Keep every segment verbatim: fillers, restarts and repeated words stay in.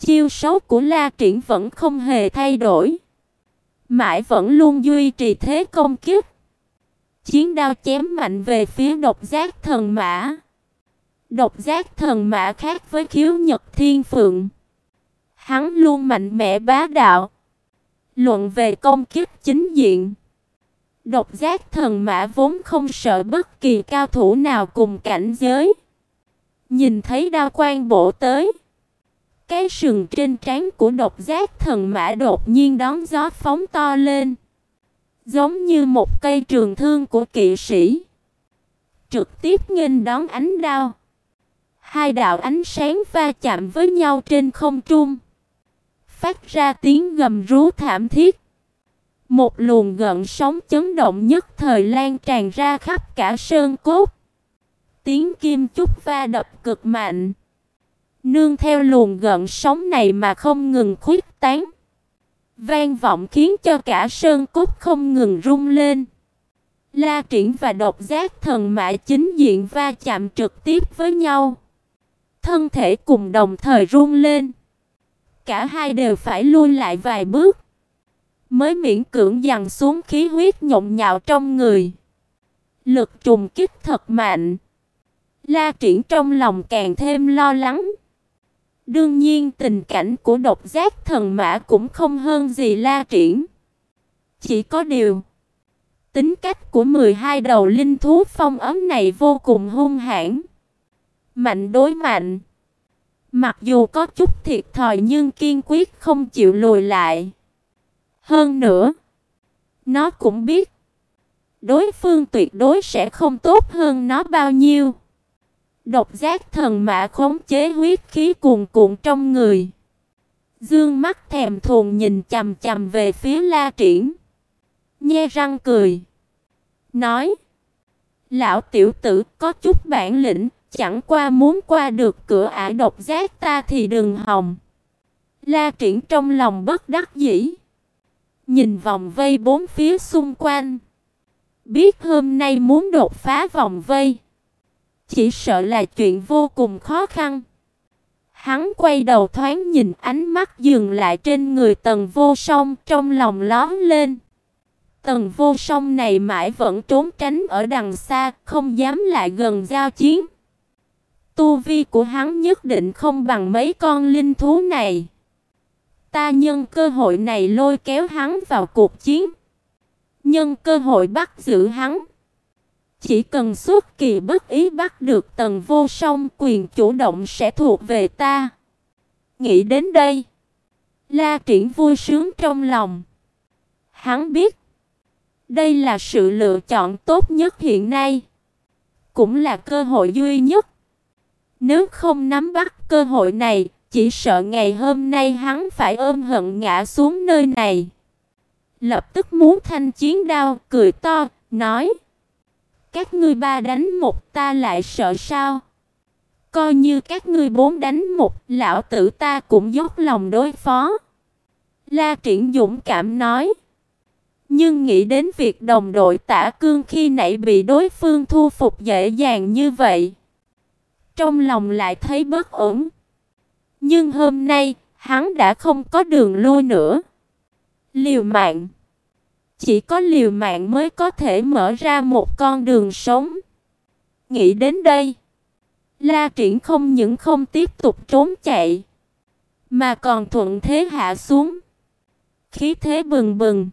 Chiêu số của La Triển vẫn không hề thay đổi, mãi vẫn luôn duy trì thế công kích. Chiến đao chém mạnh về phía Độc Giác Thần Mã. Độc Giác Thần Mã khác với Khiếu Nhật Thiên Phượng, hắn luôn mạnh mẽ bá đạo. Luận về công kích chính diện, Độc Giác Thần Mã vốn không sợ bất kỳ cao thủ nào cùng cảnh giới. Nhìn thấy đao quang bổ tới, cái sừng trên trán của Độc Giác Thần Mã đột nhiên đón gió phóng to lên, giống như một cây trường thương của kỵ sĩ, trực tiếp nghênh đón ánh đao. Hai đạo ánh sáng va chạm với nhau trên không trung, phát ra tiếng gầm rú thảm thiết. Một luồng gợn sóng chấn động nhất thời lan tràn ra khắp cả sơn cốt. Tiếng kim chúc va đập cực mạnh, nương theo luồng gợn sóng này mà không ngừng khuếch tán, vang vọng khiến cho cả sơn cốt không ngừng rung lên. La Triển và Độc Giác Thần Mã chính diện va chạm trực tiếp với nhau, thân thể cùng đồng thời rung lên. Cả hai đều phải lui lại vài bước, mới miễn cưỡng dằn xuống khí huyết nhộn nhạo trong người. Lực trùng kích thật mạnh. La Triển trong lòng càng thêm lo lắng. Đương nhiên tình cảnh của Độc Giác Thần Mã cũng không hơn gì La Triển. Chỉ có điều, tính cách của mười hai đầu linh thú phong ấm này vô cùng hung hãn, mạnh đối mạnh. Mặc dù có chút thiệt thòi nhưng kiên quyết không chịu lùi lại. Hơn nữa, nó cũng biết đối phương tuyệt đối sẽ không tốt hơn nó bao nhiêu. Độc Giác Thần Mã khống chế huyết khí cuồn cuộn trong người, dương mắt thèm thuồng nhìn chằm chằm về phía La Triển, nhe răng cười, nói: "Lão tiểu tử có chút bản lĩnh, chẳng qua muốn qua được cửa ải độc giác ta thì đừng hòng." La Triển trong lòng bất đắc dĩ, nhìn vòng vây bốn phía xung quanh, biết hôm nay muốn đột phá vòng vây chỉ sợ là chuyện vô cùng khó khăn. Hắn quay đầu thoáng nhìn, ánh mắt dừng lại trên người Tần Vô Song, trong lòng lóe lên. Tần Vô Song này mãi vẫn trốn tránh ở đằng xa, không dám lại gần giao chiến. Tu vi của hắn nhất định không bằng mấy con linh thú này. Ta nhân cơ hội này lôi kéo hắn vào cuộc chiến, nhân cơ hội bắt giữ hắn. Chỉ cần xuất kỳ bất ý bắt được Tần Vô Song, quyền chủ động sẽ thuộc về ta. Nghĩ đến đây, La Triển vui sướng trong lòng. Hắn biết, đây là sự lựa chọn tốt nhất hiện nay, cũng là cơ hội duy nhất. Nếu không nắm bắt cơ hội này, chỉ sợ ngày hôm nay hắn phải ôm hận ngã xuống nơi này. Lập tức muốn thanh chiến đao, cười to, nói: "Các ngươi ba đánh một ta lại sợ sao? Coi như các ngươi bốn đánh một, lão tử ta cũng dốc lòng đối phó." La Triển dũng cảm nói. Nhưng nghĩ đến việc đồng đội Tả Cương khi nãy bị đối phương thu phục dễ dàng như vậy, trong lòng lại thấy bất ổn. Nhưng hôm nay, hắn đã không có đường lui nữa. Liều mạng. Chỉ có liều mạng mới có thể mở ra một con đường sống. Nghĩ đến đây, La Triển không những không tiếp tục trốn chạy, mà còn thuận thế hạ xuống, khí thế bừng bừng,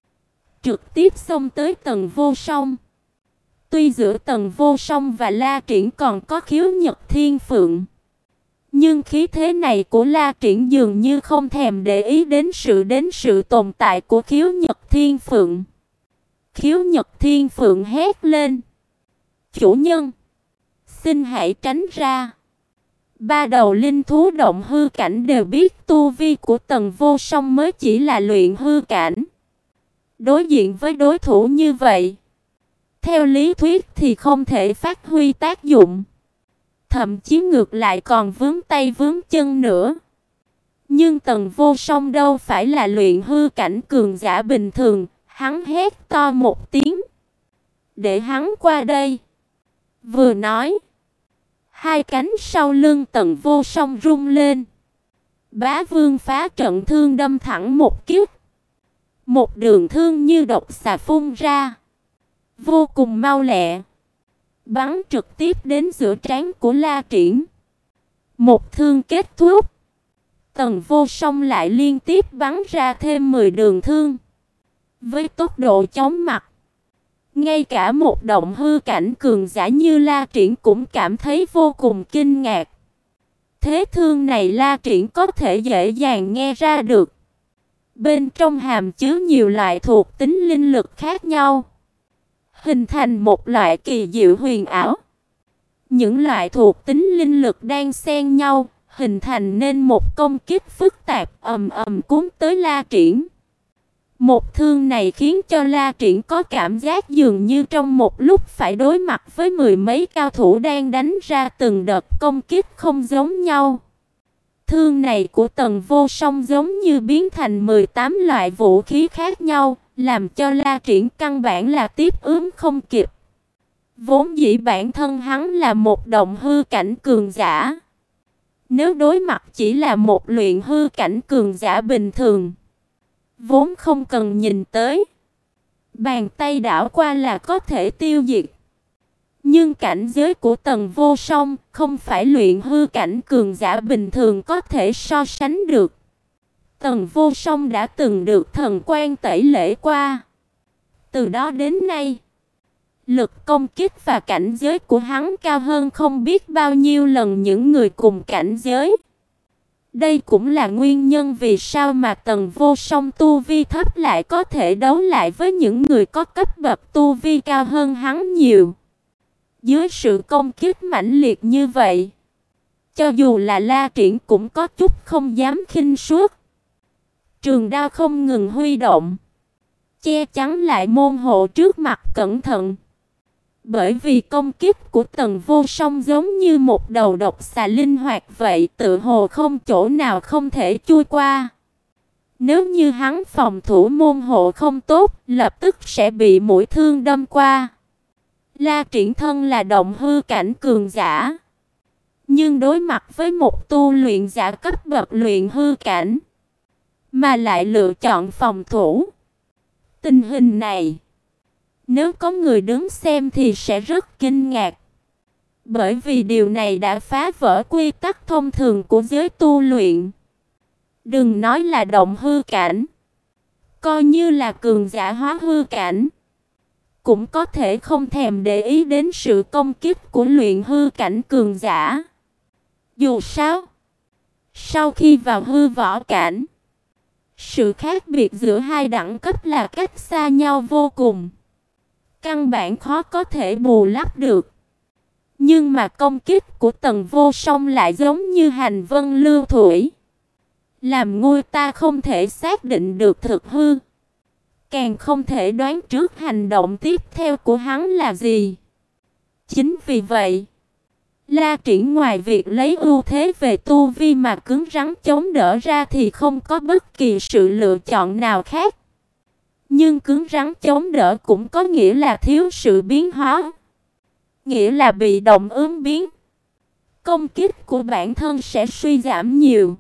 trực tiếp xông tới Tần Vô Song. Tuy giữa Tần Vô Song và La Triển còn có Khiếu Nhật Thiên Phượng, nhưng khí thế này của La Triển dường như không thèm để ý đến sự đến sự tồn tại của Khiếu Nhật Thiên Phượng. Khiếu Nhật Thiên Phượng hét lên: "Chủ nhân, xin hãy tránh ra." Ba đầu linh thú động hư cảnh đều biết tu vi của Tần Vô Song mới chỉ là luyện hư cảnh. Đối diện với đối thủ như vậy, theo lý thuyết thì không thể phát huy tác dụng, thậm chí ngược lại còn vướng tay vướng chân nữa. Nhưng Tần Vô Song đâu phải là luyện hư cảnh cường giả bình thường, hắn hét to một tiếng: "Để hắn qua đây." Vừa nói, hai cánh sau lưng Tần Vô Song rung lên, Bá Vương phá trận thương đâm thẳng một kiếp. Một đường thương như độc xà phun ra, vô cùng mau lẹ, bắn trực tiếp đến giữa trán của La Triển. Một thương kết thúc, Tần Vô Song lại liên tiếp bắn ra thêm mười đường thương. Với tốc độ chóng mặt, ngay cả một động hư cảnh cường giả như La Triển cũng cảm thấy vô cùng kinh ngạc. Thế thương này La Triển có thể dễ dàng nghe ra được. Bên trong hàm chứa nhiều loại thuộc tính linh lực khác nhau, hình thành một loại kỳ diệu huyền ảo. Những loại thuộc tính linh lực đang xen nhau, hình thành nên một công kích phức tạp ầm ầm cuốn tới La Triển. Một thương này khiến cho La Triển có cảm giác dường như trong một lúc phải đối mặt với mười mấy cao thủ đang đánh ra từng đợt công kích không giống nhau. Thương này của Tần Vô Song giống như biến thành mười tám loại vũ khí khác nhau, làm cho La Triển căn bản là tiếp ứng không kịp. Vốn dĩ bản thân hắn là một động hư cảnh cường giả. Nếu đối mặt chỉ là một luyện hư cảnh cường giả bình thường, vốn không cần nhìn tới, bàn tay đảo qua là có thể tiêu diệt. Nhưng cảnh giới của Tần Vô Song không phải luyện hư cảnh cường giả bình thường có thể so sánh được. Tần Vô Song đã từng được thần quan tẩy lễ qua. Từ đó đến nay, lực công kích và cảnh giới của hắn cao hơn không biết bao nhiêu lần những người cùng cảnh giới. Đây cũng là nguyên nhân vì sao mà Tần Vô Song tu vi thấp lại có thể đấu lại với những người có cấp bậc tu vi cao hơn hắn nhiều. Dưới sự công kích mãnh liệt như vậy, cho dù là La Triển cũng có chút không dám khinh suất. Trường đao không ngừng huy động, che chắn lại môn hộ trước mặt cẩn thận. Bởi vì công kích của Tần Vô Song giống như một đầu độc xà linh hoạt vậy, tự hồ không chỗ nào không thể chui qua. Nếu như hắn phòng thủ môn hộ không tốt, lập tức sẽ bị mũi thương đâm qua. La Triển thân là động hư cảnh cường giả, nhưng đối mặt với một tu luyện giả cấp bậc luyện hư cảnh, mà lại lựa chọn phòng thủ. Tình hình này, nếu có người đứng xem thì sẽ rất kinh ngạc. Bởi vì điều này đã phá vỡ quy tắc thông thường của giới tu luyện. Đừng nói là động hư cảnh, coi như là cường giả hóa hư cảnh, cũng có thể không thèm để ý đến sự công kích của luyện hư cảnh cường giả. Dù sao, sau khi vào hư võ cảnh, sự khác biệt giữa hai đẳng cấp là cách xa nhau vô cùng, căn bản khó có thể bù đắp được. Nhưng mà công kích của Tần Vô Song lại giống như hành vân lưu thủy, làm người ta không thể xác định được thực hư, càng không thể đoán trước hành động tiếp theo của hắn là gì. Chính vì vậy, La Triển ngoài việc lấy ưu thế về tu vi mà cứng rắn chống đỡ ra thì không có bất kỳ sự lựa chọn nào khác. Nhưng cứng rắn chống đỡ cũng có nghĩa là thiếu sự biến hóa, nghĩa là bị động ứng biến. Công kích của bản thân sẽ suy giảm nhiều.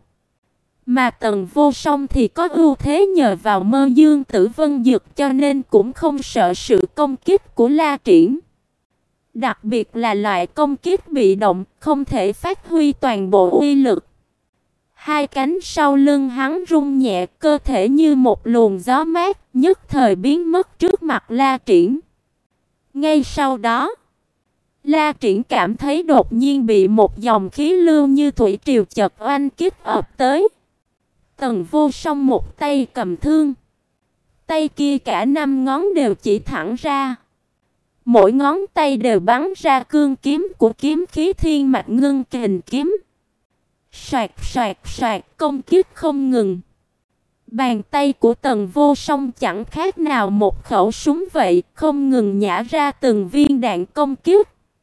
Mà Tần Vô Song thì có ưu thế nhờ vào Mơ Dương Tử Vân Dực, cho nên cũng không sợ sự công kích của La Triển. Đặc biệt là loại công kích bị động, không thể phát huy toàn bộ uy lực. Hai cánh sau lưng hắn rung nhẹ, cơ thể như một luồng gió mát, nhất thời biến mất trước mặt La Triển. Ngay sau đó, La Triển cảm thấy đột nhiên bị một dòng khí lưu như thủy triều chợt oanh kích ập tới. Tần Vô Song một tay cầm thương, tay kia cả năm ngón đều chỉ thẳng ra. Mỗi ngón tay đều bắn ra cương kiếm của kiếm khí thiên mạch ngưng kình kiếm. Soạt soạt soạt, công kích không ngừng. Bàn tay của Tần Vô Song chẳng khác nào một khẩu súng vậy, không ngừng nhả ra từng viên đạn công kích.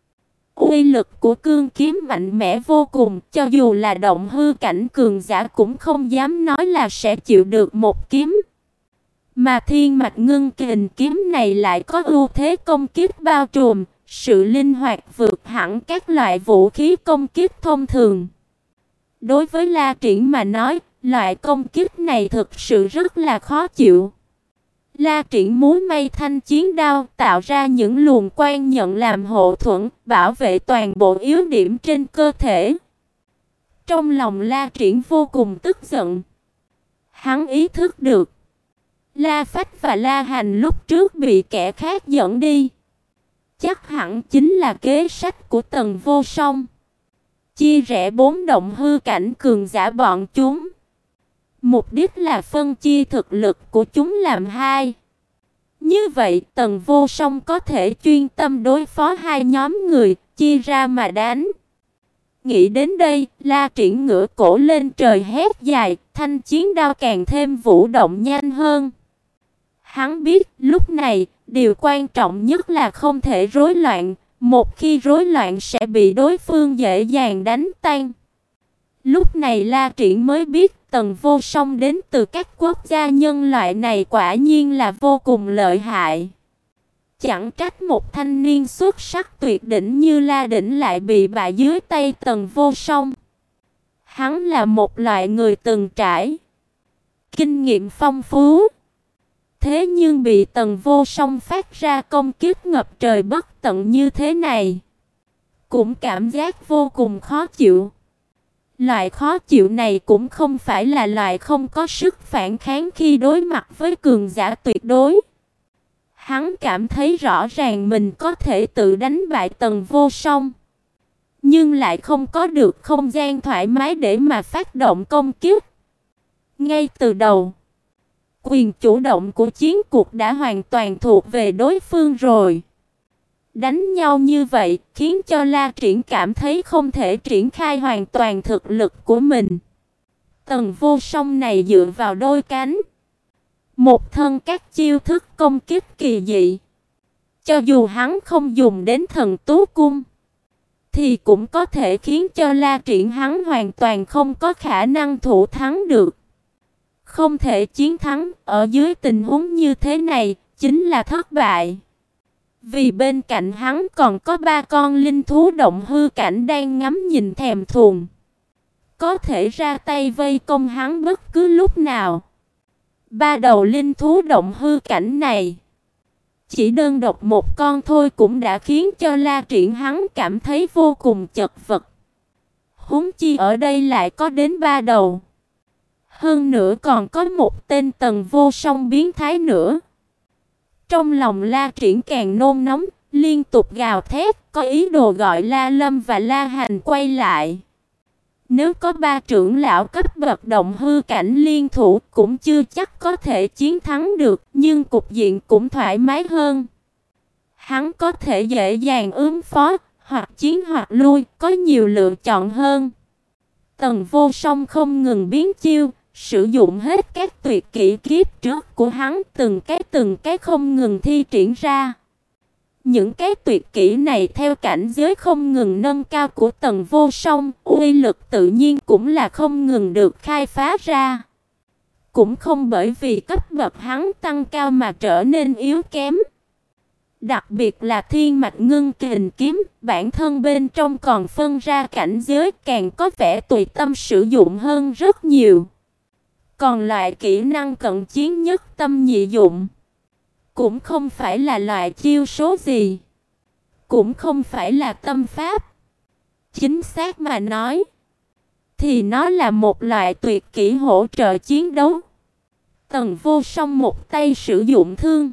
Uy lực của cương kiếm mạnh mẽ vô cùng, cho dù là động hư cảnh cường giả cũng không dám nói là sẽ chịu được một kiếm. Mà thiên mạch ngưng kình kiếm này lại có ưu thế công kích bao trùm, sự linh hoạt vượt hẳn các loại vũ khí công kích thông thường. Đối với La Triển mà nói, loại công kích này thực sự rất là khó chịu. La Triển múa may thanh chiến đao, tạo ra những luồng quang nhận làm hộ thuẫn, bảo vệ toàn bộ yếu điểm trên cơ thể. Trong lòng La Triển vô cùng tức giận. Hắn ý thức được, La Phách và La Hành lúc trước bị kẻ khác dẫn đi, chắc hẳn chính là kế sách của Tần Vô Song. Chia rẽ bốn động hư cảnh cường giả bọn chúng. Mục đích là phân chia thực lực của chúng làm hai. Như vậy Tần Vô Song có thể chuyên tâm đối phó hai nhóm người, chia ra mà đánh. Nghĩ đến đây, La Triển ngửa cổ lên trời hét dài, thanh chiến đao càng thêm vũ động nhanh hơn. Hắn biết, lúc này, điều quan trọng nhất là không thể rối loạn, một khi rối loạn sẽ bị đối phương dễ dàng đánh tan. Lúc này La Triển mới biết Tần Vô Song đến từ các quốc gia nhân loại này quả nhiên là vô cùng lợi hại. Chẳng trách một thanh niên xuất sắc tuyệt đỉnh như La Đỉnh lại bị bại dưới tay Tần Vô Song. Hắn là một loại người từng trải, kinh nghiệm phong phú. Thế nhưng bị Tần Vô Song phát ra công kích ngập trời bất tận như thế này, cũng cảm giác vô cùng khó chịu. Loại khó chịu này cũng không phải là loại không có sức phản kháng khi đối mặt với cường giả tuyệt đối. Hắn cảm thấy rõ ràng mình có thể tự đánh bại Tần Vô Song, nhưng lại không có được không gian thoải mái để mà phát động công kích. Ngay từ đầu, quyền chủ động của chiến cuộc đã hoàn toàn thuộc về đối phương rồi. Đánh nhau như vậy khiến cho La Triển cảm thấy không thể triển khai hoàn toàn thực lực của mình. Tần Vô Song này dựa vào đôi cánh, một thân các chiêu thức công kích kỳ dị. Cho dù hắn không dùng đến thần tú cung, thì cũng có thể khiến cho La Triển hắn hoàn toàn không có khả năng thủ thắng được. Không thể chiến thắng ở dưới tình huống như thế này chính là thất bại. Vì bên cạnh hắn còn có ba con linh thú động hư cảnh đang ngắm nhìn thèm thuồng, có thể ra tay vây công hắn bất cứ lúc nào. Ba đầu linh thú động hư cảnh này, chỉ đơn độc một con thôi cũng đã khiến cho La Triển hắn cảm thấy vô cùng chật vật. Huống chi ở đây lại có đến ba đầu. Hơn nữa còn có một tên Tần Vô Song biến thái nữa. Trong lòng La Triển càng nôn nóng, liên tục gào thét, có ý đồ gọi La Lâm và La Hành quay lại. Nếu có ba trưởng lão cấp bậc động hư cảnh liên thủ cũng chưa chắc có thể chiến thắng được, nhưng cục diện cũng thoải mái hơn. Hắn có thể dễ dàng ứng phó, hoặc chiến hoặc lui, có nhiều lựa chọn hơn. Tần Vô Song không ngừng biến chiêu, sử dụng hết các tuyệt kỹ kiếp trước của hắn, từng cái từng cái không ngừng thi triển ra. Những cái tuyệt kỹ này theo cảnh giới không ngừng nâng cao của Tần Vô Song, uy lực tự nhiên cũng là không ngừng được khai phá ra. Cũng không bởi vì cấp bậc hắn tăng cao mà trở nên yếu kém. Đặc biệt là Thiên Mạch Ngưng Kình kiếm, bản thân bên trong còn phân ra cảnh giới, càng có vẻ tùy tâm sử dụng hơn rất nhiều. Còn loại kỹ năng cận chiến nhất tâm nhị dụng, cũng không phải là loại chiêu số gì, cũng không phải là tâm pháp. Chính xác mà nói, thì nó là một loại tuyệt kỹ hỗ trợ chiến đấu. Tần Vô Song một tay sử dụng thương,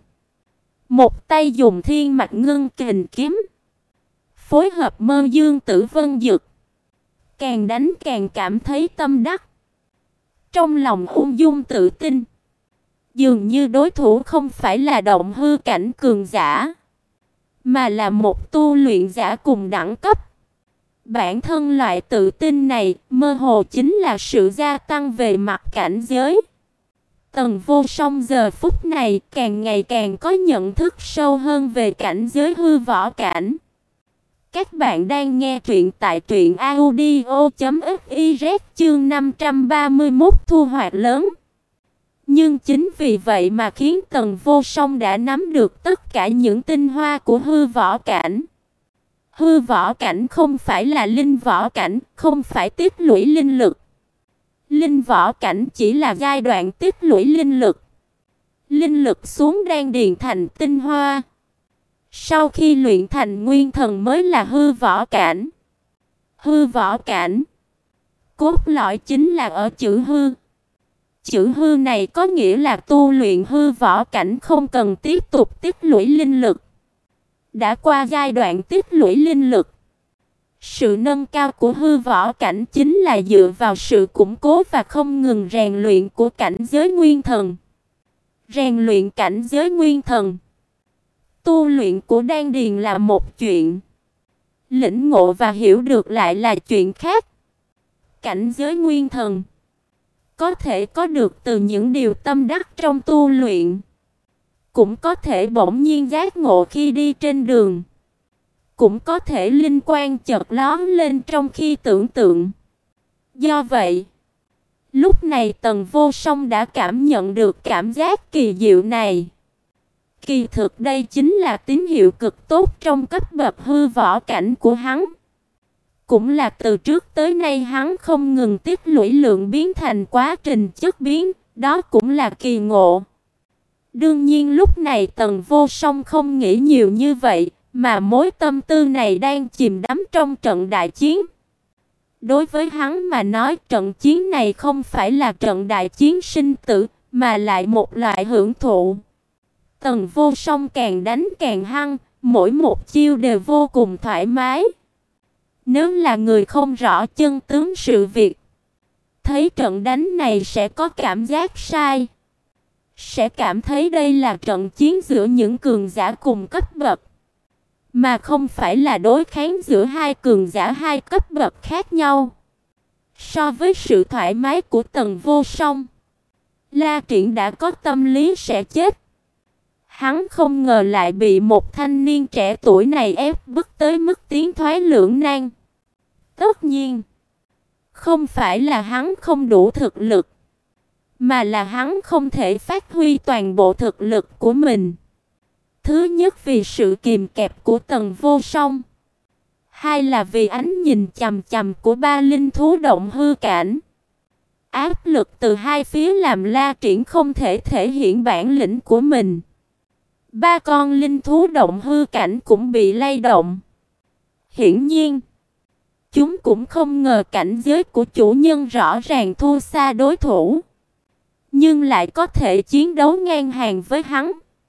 một tay dùng Thiên Mạch Ngưng Kình kiếm, phối hợp Mơ Dương Tử Vân Dực, càng đánh càng cảm thấy tâm đắc. Trong lòng ung dung tự tin, dường như đối thủ không phải là động hư cảnh cường giả, mà là một tu luyện giả cùng đẳng cấp. Bản thân loại tự tin này mơ hồ chính là sự gia tăng về mặt cảnh giới. Tần Vô Song giờ phút này càng ngày càng có nhận thức sâu hơn về cảnh giới hư võ cảnh. Các bạn đang nghe truyện tại truyện audio chấm fiz chương năm trăm ba mươi mốt thu hoạch lớn. Nhưng chính vì vậy mà khiến Tần Vô Song đã nắm được tất cả những tinh hoa của hư võ cảnh. Hư võ cảnh không phải là linh võ cảnh, không phải tích lũy linh lực, Linh võ cảnh chỉ là giai đoạn tích lũy linh lực. Linh lực xuống đan điền thành tinh hoa. Sau khi luyện thành nguyên thần mới là hư võ cảnh. Hư võ cảnh, cốt lõi chính là ở chữ hư. Chữ hư này có nghĩa là tu luyện hư võ cảnh không cần tiếp tục tích lũy linh lực. Đã qua giai đoạn tích lũy linh lực. Sự nâng cao của hư võ cảnh chính là dựa vào sự củng cố và không ngừng rèn luyện của cảnh giới nguyên thần. Rèn luyện cảnh giới nguyên thần, tu luyện của đan điền là một chuyện, lĩnh ngộ và hiểu được lại là chuyện khác. Cảnh giới nguyên thần có thể có được từ những điều tâm đắc trong tu luyện, cũng có thể bỗng nhiên giác ngộ khi đi trên đường, cũng có thể linh quang chợt lóe lên trong khi tưởng tượng. Do vậy, lúc này Tần Vô Song đã cảm nhận được cảm giác kỳ diệu này. Kỳ thực đây chính là tín hiệu cực tốt trong cấp bậc hư võ cảnh của hắn. Cũng là từ trước tới nay hắn không ngừng tích lũy lượng biến thành quá trình chất biến, đó cũng là kỳ ngộ. Đương nhiên lúc này Tần Vô Song không nghĩ nhiều như vậy, mà mối tâm tư này đang chìm đắm trong trận đại chiến. Đối với hắn mà nói, trận chiến này không phải là trận đại chiến sinh tử, mà lại một loại hưởng thụ. Tần Vô Song càng đánh càng hăng, mỗi một chiêu đều vô cùng thoải mái. Nếu là người không rõ chân tướng sự việc, thấy trận đánh này sẽ có cảm giác sai. Sẽ cảm thấy đây là trận chiến giữa những cường giả cùng cấp bậc, mà không phải là đối kháng giữa hai cường giả hai cấp bậc khác nhau. So với sự thoải mái của Tần Vô Song, La Triển đã có tâm lý sẽ chết. Hắn không ngờ lại bị một thanh niên trẻ tuổi này ép bức tới mức tiến thoái lưỡng nan. Tất nhiên, không phải là hắn không đủ thực lực, mà là hắn không thể phát huy toàn bộ thực lực của mình. Thứ nhất vì sự kìm kẹp của Tần Vô Song, hai là vì ánh nhìn chằm chằm của ba linh thú động hư cảnh. Áp lực từ hai phía làm La Triển không thể thể hiện bản lĩnh của mình. Ba con linh thú động hư cảnh cũng bị lay động. Hiển nhiên, chúng cũng không ngờ cảnh giới của chủ nhân rõ ràng thua xa đối thủ, nhưng lại có thể chiến đấu ngang hàng với hắn.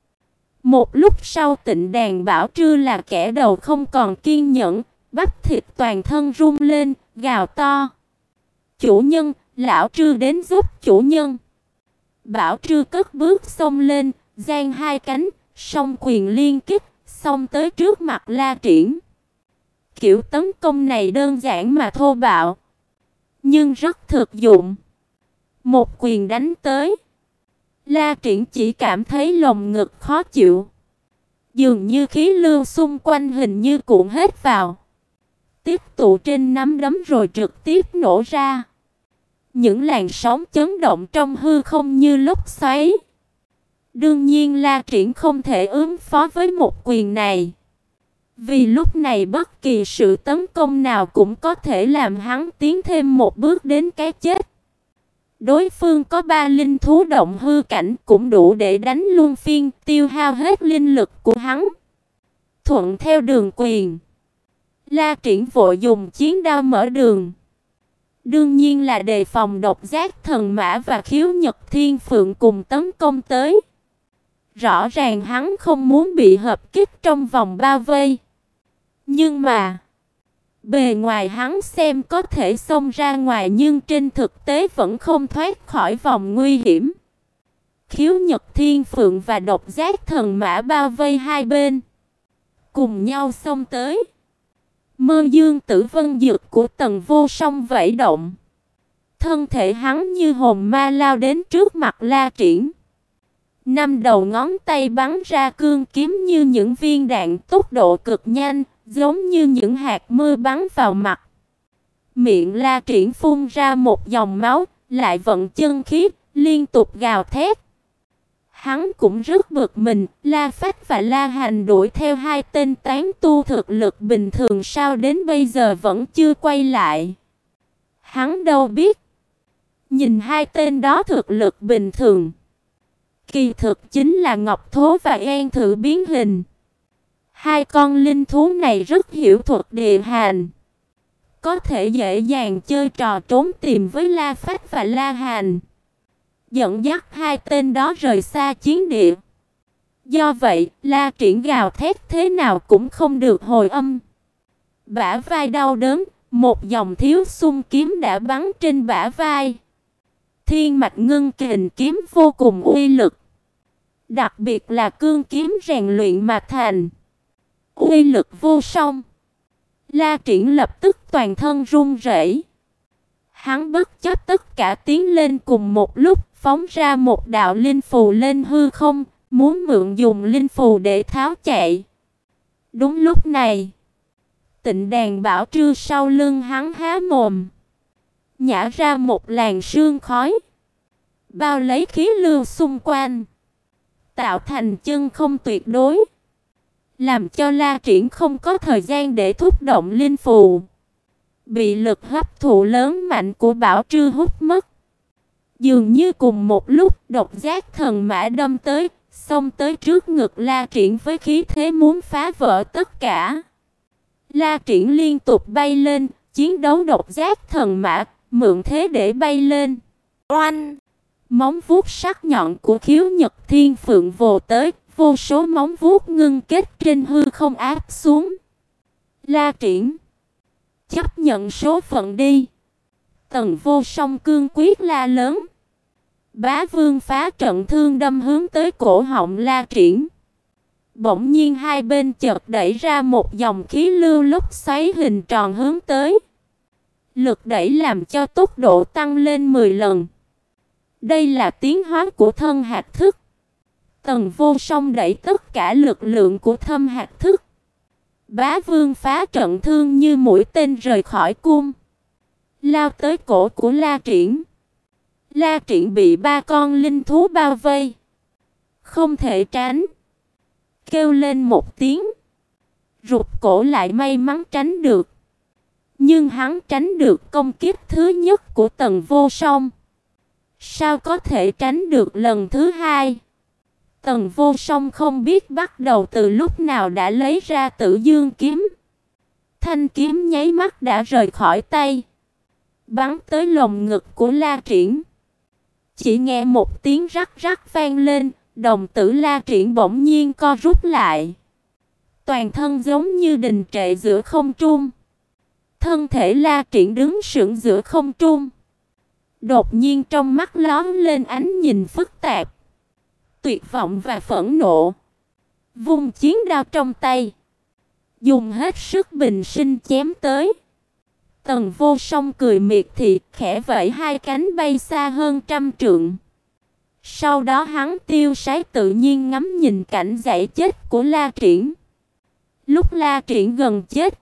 Một lúc sau Tịnh Đàn Bảo Trư là kẻ đầu không còn kiên nhẫn, bắp thịt toàn thân rung lên, gào to: "Chủ nhân, lão Trư đến giúp chủ nhân!" Bảo Trư cất bước xông lên, giang hai cánh, song quyền liên kích, xông tới trước mặt La Triển. Kiểu tấn công này đơn giản mà thô bạo, nhưng rất thực dụng. Một quyền đánh tới, La Triển chỉ cảm thấy lồng ngực khó chịu, dường như khí lưu xung quanh hình như cuộn hết vào, tích tụ trên nắm đấm rồi trực tiếp nổ ra. Những làn sóng chấn động trong hư không như lốc xoáy. Đương nhiên La Triển không thể ứng phó với một quyền này, vì lúc này bất kỳ sự tấn công nào cũng có thể làm hắn tiến thêm một bước đến cái chết. Đối phương có ba linh thú động hư cảnh cũng đủ để đánh luân phiên, tiêu hao hết linh lực của hắn. Thuận theo đường quyền, La Triển vội dùng chiến đao mở đường. Đương nhiên là đề phòng độc giác thần mã và khiếu nhật thiên phượng cùng tấn công tới. Rõ ràng hắn không muốn bị hợp kích trong vòng bao vây. Nhưng mà, bề ngoài hắn xem có thể xông ra ngoài, nhưng trên thực tế vẫn không thoát khỏi vòng nguy hiểm. Khiếu Nhật Thiên Phượng và độc giác thần mã bao vây hai bên, cùng nhau xông tới. Mơ dương tử vân dược của Tần Vô Song vẫy động. Thân thể hắn như hồn ma lao đến trước mặt La Triển. Năm đầu ngón tay bắn ra cương kiếm như những viên đạn tốc độ cực nhanh, giống như những hạt mưa bắn vào mặt. Miệng La Triển phun ra một dòng máu, lại vận chân khí, liên tục gào thét. Hắn cũng rất bực mình, La Phách và La Hành đuổi theo hai tên tán tu thực lực bình thường sao đến bây giờ vẫn chưa quay lại. Hắn đâu biết, Nhìn hai tên đó thực lực bình thường, kỳ thực chính là Ngọc Thố và An Thử biến hình. Hai con linh thú này rất hiểu thuật địa hành, có thể dễ dàng chơi trò trốn tìm với La Phách và La Hàn, dẫn dắt hai tên đó rời xa chiến địa. Do vậy, La Triển gào thét thế nào cũng không được hồi âm. Bả vai đau đớn, một dòng thiếu xung kiếm đã bắn trên bả vai. Thiên mạch ngưng kình kiếm vô cùng uy lực, đặc biệt là cương kiếm rèn luyện mà thành, uy lực vô song. La Triển lập tức toàn thân run rẩy. Hắn bất chấp tất cả tiến lên cùng một lúc, phóng ra một đạo linh phù lên hư không, muốn mượn dùng linh phù để tháo chạy. Đúng lúc này, Tịnh Đàn Bảo Trư sau lưng hắn há mồm, nhả ra một làn sương khói, bao lấy khí lưu xung quanh, tạo thành chân không tuyệt đối, làm cho La Triển không có thời gian để thúc động linh phù, bị lực hấp thụ lớn mạnh của Bảo Trư hút mất. Dường như cùng một lúc, độc giác thần mã đâm tới, xông tới trước ngực La Triển với khí thế muốn phá vỡ tất cả. La Triển liên tục bay lên, chiến đấu độc giác thần mã, mượn thế để bay lên. Oanh! Móng vuốt sắc nhọn của Khiếu Nhật Thiên Phượng vồ tới, vô số móng vuốt ngưng kết trên hư không áp xuống. La Triển, chấp nhận số phận đi. Tần Vô Song cương quyết la lớn. Bá Vương phá trận thương đâm hướng tới cổ họng La Triển. Bỗng nhiên hai bên chợt đẩy ra một dòng khí lưu lốc xoáy hình tròn hướng tới. Lực đẩy làm cho tốc độ tăng lên mười lần. Đây là tiến hóa của thân hạt thức. Tần Vô Song đẩy tất cả lực lượng của thâm hạt thức. Bá Vương phá trận thương như mũi tên rời khỏi cung, lao tới cổ của La Triển. La Triển bị ba con linh thú bao vây, không thể tránh, kêu lên một tiếng, rụt cổ lại, may mắn tránh được. Nhưng hắn tránh được công kích thứ nhất của Tần Vô Song, sao có thể tránh được lần thứ hai? Tần Vô Song không biết bắt đầu từ lúc nào đã lấy ra Tử Dương kiếm. Thanh kiếm nháy mắt đã rời khỏi tay, bắn tới lồng ngực của La Triển. Chỉ nghe một tiếng rắc rắc vang lên, đồng tử La Triển bỗng nhiên co rút lại. Toàn thân giống như đình trệ giữa không trung. Thân thể La Triển đứng sững giữa không trung. Đột nhiên trong mắt lóe lên ánh nhìn phức tạp, tuyệt vọng và phẫn nộ. Vung chiến đao trong tay, dùng hết sức bình sinh chém tới. Tần Vô Song cười miệt thị, khẽ vẫy hai cánh bay xa hơn trăm trượng. Sau đó hắn tiêu sái tự nhiên ngắm nhìn cảnh dãy chết của La Triển. Lúc La Triển gần chết,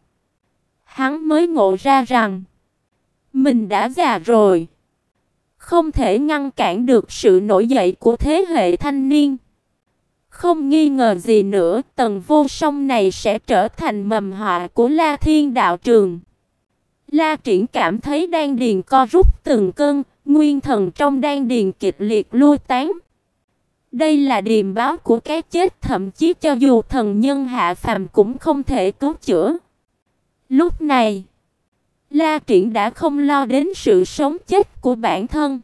hắn mới ngộ ra rằng mình đã già rồi, không thể ngăn cản được sự nổi dậy của thế hệ thanh niên. Không nghi ngờ gì nữa, Tần Vô Song này sẽ trở thành mầm họa của La Thiên đạo trường. La Triển cảm thấy đan điền co rút từng cơn, nguyên thần trong đan điền kịch liệt lui tán. Đây là điềm báo của cái chết, thậm chí cho dù thần nhân hạ phàm cũng không thể cứu chữa. Lúc này, La Triển đã không lo đến sự sống chết của bản thân.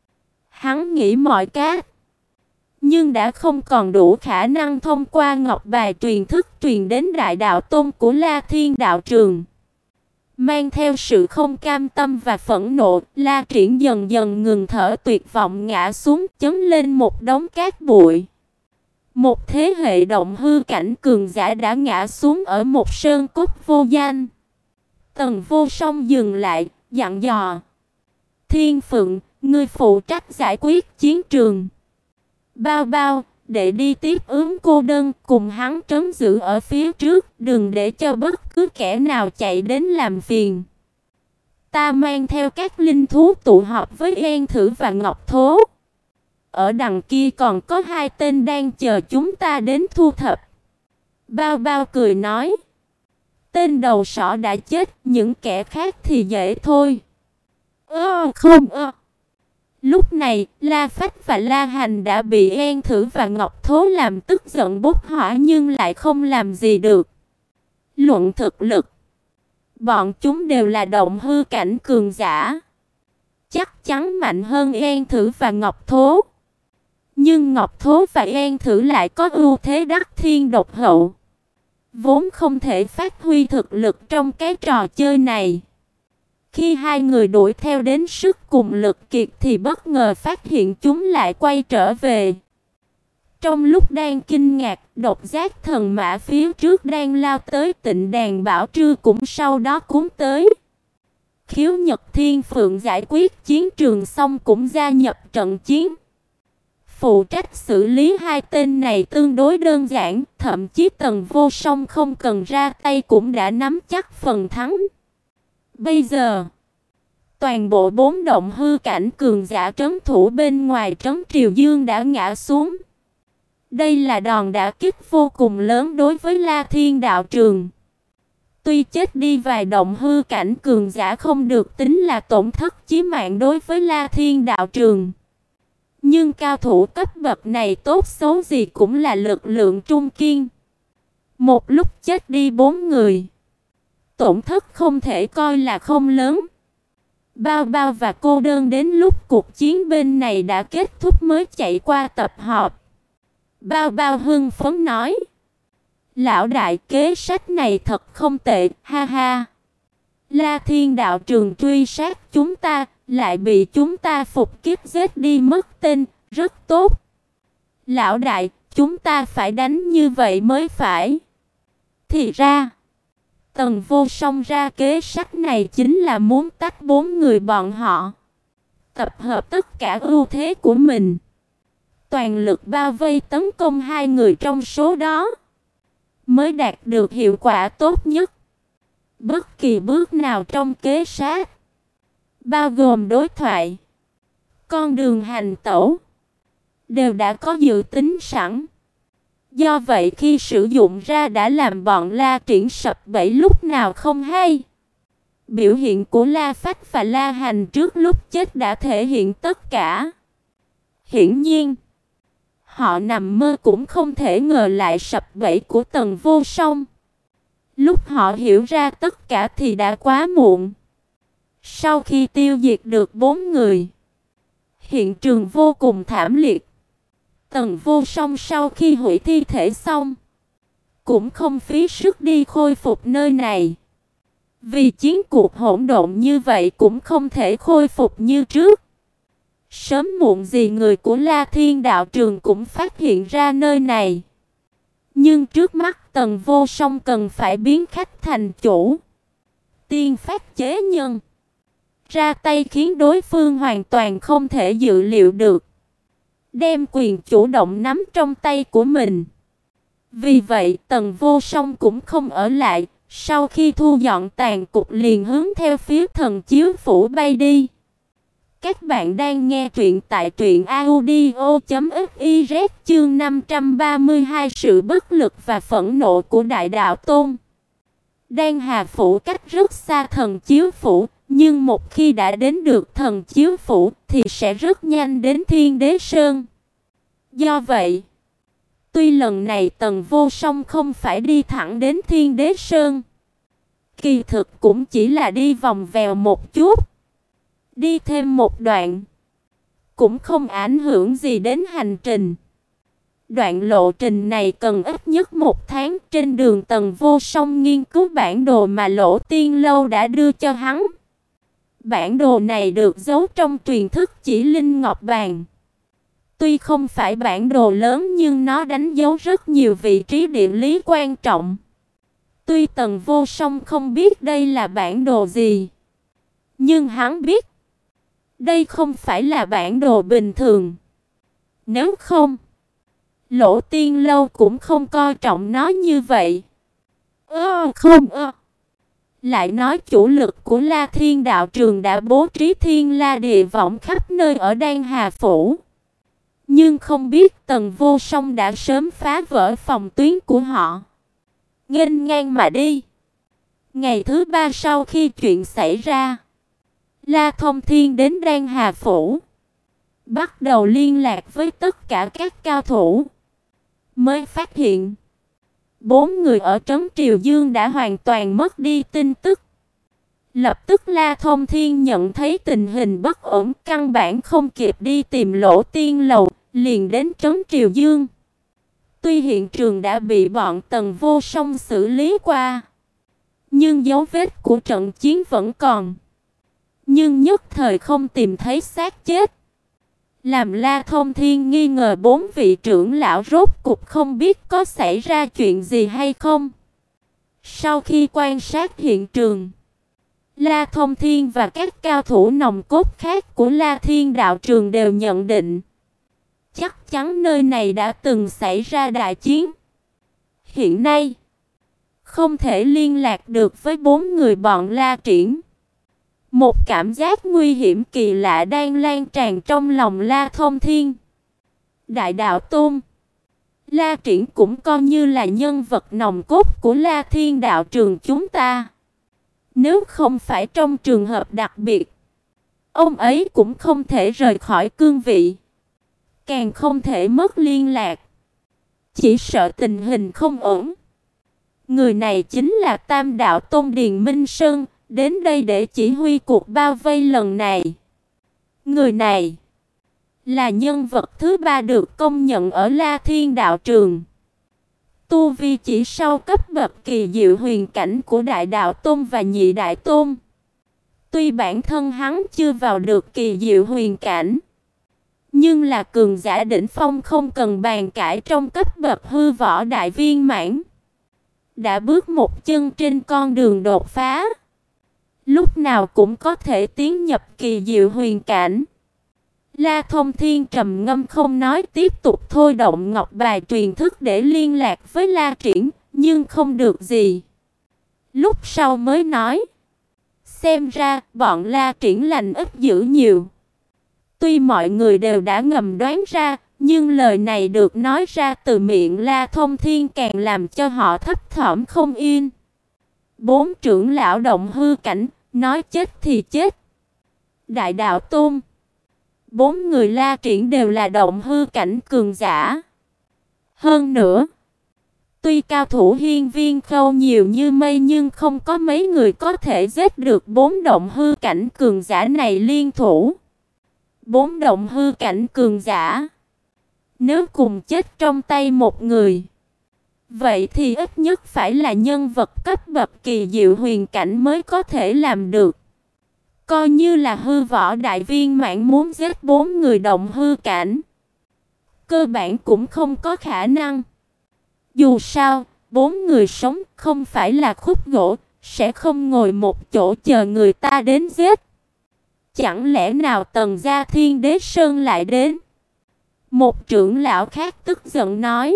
Hắn nghĩ mọi cách, nhưng đã không còn đủ khả năng thông qua ngọc bài truyền thức truyền đến đại đạo tôn của La Thiên đạo trường. Mang theo sự không cam tâm và phẫn nộ, La Triển dần dần ngừng thở, tuyệt vọng ngã xuống, chấn lên một đống cát bụi. Một thế hệ động hư cảnh cường giả đã ngã xuống ở một sơn cốc vô danh. Tần Vô Song dừng lại, dặn dò: Thiên Phượng, ngươi phụ trách giải quyết chiến trường. Bao Bao, để đi tiếp ứng cô đơn, cùng hắn trấn giữ ở phía trước, đừng để cho bất cứ kẻ nào chạy đến làm phiền. Ta mang theo các linh thú tụ họp với An Thử và Ngọc Thố. Ở đằng kia còn có hai tên đang chờ chúng ta đến thu thập. Bao Bao cười nói: Tên đầu sỏ đã chết, những kẻ khác thì dễ thôi. Ơ không ơ. Lúc này, La Phách và La Hành đã bị An Thử và Ngọc Thố làm tức giận bốc hỏa nhưng lại không làm gì được. Luận thực lực, bọn chúng đều là động hư cảnh cường giả, chắc chắn mạnh hơn An Thử và Ngọc Thố. Nhưng Ngọc Thố và An Thử lại có ưu thế đắc thiên độc hậu, vốn không thể phát huy thực lực trong cái trò chơi này. Khi hai người đuổi theo đến sức cùng lực kiệt thì bất ngờ phát hiện chúng lại quay trở về. Trong lúc đang kinh ngạc, độc giác thần mã phía trước đang lao tới, Tịnh Đàn Bảo Trư cũng sau đó cuốn tới. Khiếu Nhật Thiên Phượng giải quyết chiến trường xong cũng gia nhập trận chiến. Phụ trách xử lý hai tên này tương đối đơn giản, thậm chí Tần Vô Song không cần ra tay cũng đã nắm chắc phần thắng. Bây giờ, toàn bộ bốn động hư cảnh cường giả trấn thủ bên ngoài trấn Triều Dương đã ngã xuống. Đây là đòn đả kích vô cùng lớn đối với La Thiên đạo trường. Tuy chết đi vài động hư cảnh cường giả không được tính là tổn thất chí mạng đối với La Thiên đạo trường, nhưng cao thủ cấp bậc này tốt xấu gì cũng là lực lượng trung kiên. Một lúc chết đi bốn người, tổn thất không thể coi là không lớn. Bao Bao và cô đơn đến lúc cuộc chiến bên này đã kết thúc mới chạy qua tập họp. Bao Bao hưng phấn nói: "Lão đại, kế sách này thật không tệ, ha ha. La Thiên đạo trường truy sát chúng ta, lại bị chúng ta phục kích giết đi mất tên, rất tốt. Lão đại, chúng ta phải đánh như vậy mới phải." Thì ra, Tần Vô Song ra kế sách này chính là muốn tách bốn người bọn họ, tập hợp tất cả ưu thế của mình, toàn lực bao vây tấn công hai người trong số đó, mới đạt được hiệu quả tốt nhất. Bất kỳ bước nào trong kế sách, bao gồm đối thoại, con đường hành tẩu, đều đã có dự tính sẵn. Do vậy khi sử dụng ra đã làm bọn La Triển sập bẫy lúc nào không hay. Biểu hiện của La Phách và La Hành trước lúc chết đã thể hiện tất cả. Hiển nhiên, họ nằm mơ cũng không thể ngờ lại sập bẫy của Tần Vô Song. Lúc họ hiểu ra tất cả thì đã quá muộn. Sau khi tiêu diệt được bốn người, hiện trường vô cùng thảm liệt. Tần Vô Song sau khi hủy thi thể xong, cũng không phí sức đi khôi phục nơi này. Vì chiến cuộc hỗn độn như vậy cũng không thể khôi phục như trước. Sớm muộn gì người của La Thiên đạo trường cũng phát hiện ra nơi này. Nhưng trước mắt Tần Vô Song cần phải biến khách thành chủ, tiên phát chế nhân, ra tay khiến đối phương hoàn toàn không thể dự liệu được, đem quyền chủ động nắm trong tay của mình. Vì vậy Tần Vô Song cũng không ở lại, sau khi thu dọn tàn cục liền hướng theo phía Thần Chiếu Phủ bay đi. Các bạn đang nghe truyện tại truyện audio chấm fiz, chương năm trăm ba mươi hai sự bất lực và phẫn nộ của Đại Đạo Tôn. Đan Hà Phủ cách rất xa Thần Chiếu Phủ, nhưng một khi đã đến được Thần Chiếu Phủ thì sẽ rất nhanh đến Thiên Đế Sơn. Do vậy, tuy lần này Tần Vô Song không phải đi thẳng đến Thiên Đế Sơn, kỳ thực cũng chỉ là đi vòng vèo một chút, đi thêm một đoạn, cũng không ảnh hưởng gì đến hành trình. Đoạn lộ trình này cần ít nhất một tháng. Trên đường Tần Vô Song nghiên cứu bản đồ mà Lỗ Tiên Lâu đã đưa cho hắn. Bản đồ này được giấu trong truyền thức chỉ linh ngọc bàn. Tuy không phải bản đồ lớn nhưng nó đánh dấu rất nhiều vị trí địa lý quan trọng. Tuy Tần Vô Song không biết đây là bản đồ gì, nhưng hắn biết đây không phải là bản đồ bình thường. Nếu không, Lỗ Tiên Lâu cũng không coi trọng nó như vậy. Ơ không ơ. Lại nói chủ lực của La Thiên đạo trường đã bố trí thiên la địa võng khắp nơi ở Đan Hà Phủ. Nhưng không biết Tần Vô Song đã sớm phá vỡ phòng tuyến của họ, nghênh ngang mà đi. Ngày thứ ba sau khi chuyện xảy ra, La Thông Thiên đến Đan Hà Phủ, bắt đầu liên lạc với tất cả các cao thủ, mới phát hiện bốn người ở trấn Triều Dương đã hoàn toàn mất đi tin tức. Lập tức La Thông Thiên nhận thấy tình hình bất ổn, căn bản không kịp đi tìm Lỗ Tiên Lầu, liền đến trấn Triều Dương. Tuy hiện trường đã bị bọn Tần Vô Song xử lý qua, nhưng dấu vết của trận chiến vẫn còn. Nhưng nhất thời không tìm thấy xác chết, làm La Thông Thiên nghi ngờ bốn vị trưởng lão rốt cục không biết có xảy ra chuyện gì hay không. Sau khi quan sát hiện trường, La Thông Thiên và các cao thủ nòng cốt khác của La Thiên Đạo Trường đều nhận định chắc chắn nơi này đã từng xảy ra đại chiến. Hiện nay, không thể liên lạc được với bốn người bọn La Triển. Một cảm giác nguy hiểm kỳ lạ đang lan tràn trong lòng La Thông Thiên. Đại Đạo Tôn, La Triển cũng coi như là nhân vật nòng cốt của La Thiên Đạo Trường chúng ta. Nếu không phải trong trường hợp đặc biệt, ông ấy cũng không thể rời khỏi cương vị, càng không thể mất liên lạc. Chỉ sợ tình hình không ổn. Người này chính là Tam Đạo Tôn Điền Minh Sơn, đến đây để chỉ huy cuộc bao vây lần này. Người này là nhân vật thứ ba được công nhận ở La Thiên Đạo Trường. Tu vi chỉ sau cấp bậc kỳ diệu huyền cảnh của Đại Đạo Tôn và Nhị Đại Tôn. Tuy bản thân hắn chưa vào được kỳ diệu huyền cảnh, nhưng là cường giả đỉnh phong không cần bàn cãi trong cấp bậc hư võ đại viên mãn. Đã bước một chân trên con đường đột phá, lúc nào cũng có thể tiến nhập kỳ diệu huyền cảnh. La Thông Thiên trầm ngâm không nói, tiếp tục thôi động ngọc bài truyền thức để liên lạc với La Triển, nhưng không được gì. Lúc sau mới nói, xem ra bọn La Triển lành ít dữ nhiều. Tuy mọi người đều đã ngầm đoán ra, nhưng lời này được nói ra từ miệng La Thông Thiên càng làm cho họ thấp thỏm không yên. Bốn trưởng lão động hư cảnh, nói chết thì chết. Đại Đạo Tôn, bốn người La Triển đều là động hư cảnh cường giả. Hơn nữa, tuy cao thủ hiên viên khâu nhiều như mây, nhưng không có mấy người có thể giết được bốn động hư cảnh cường giả này liên thủ. Bốn động hư cảnh cường giả, nếu cùng chết trong tay một người, vậy thì ít nhất phải là nhân vật cấp bậc kỳ diệu huyền cảnh mới có thể làm được. Coi như là hư võ đại viên mãn muốn giết bốn người động hư cảnh, cơ bản cũng không có khả năng. Dù sao, bốn người sống không phải là khúc gỗ, sẽ không ngồi một chỗ chờ người ta đến giết. Chẳng lẽ nào Tần gia Thiên Đế Sơn lại đến? Một trưởng lão khác tức giận nói.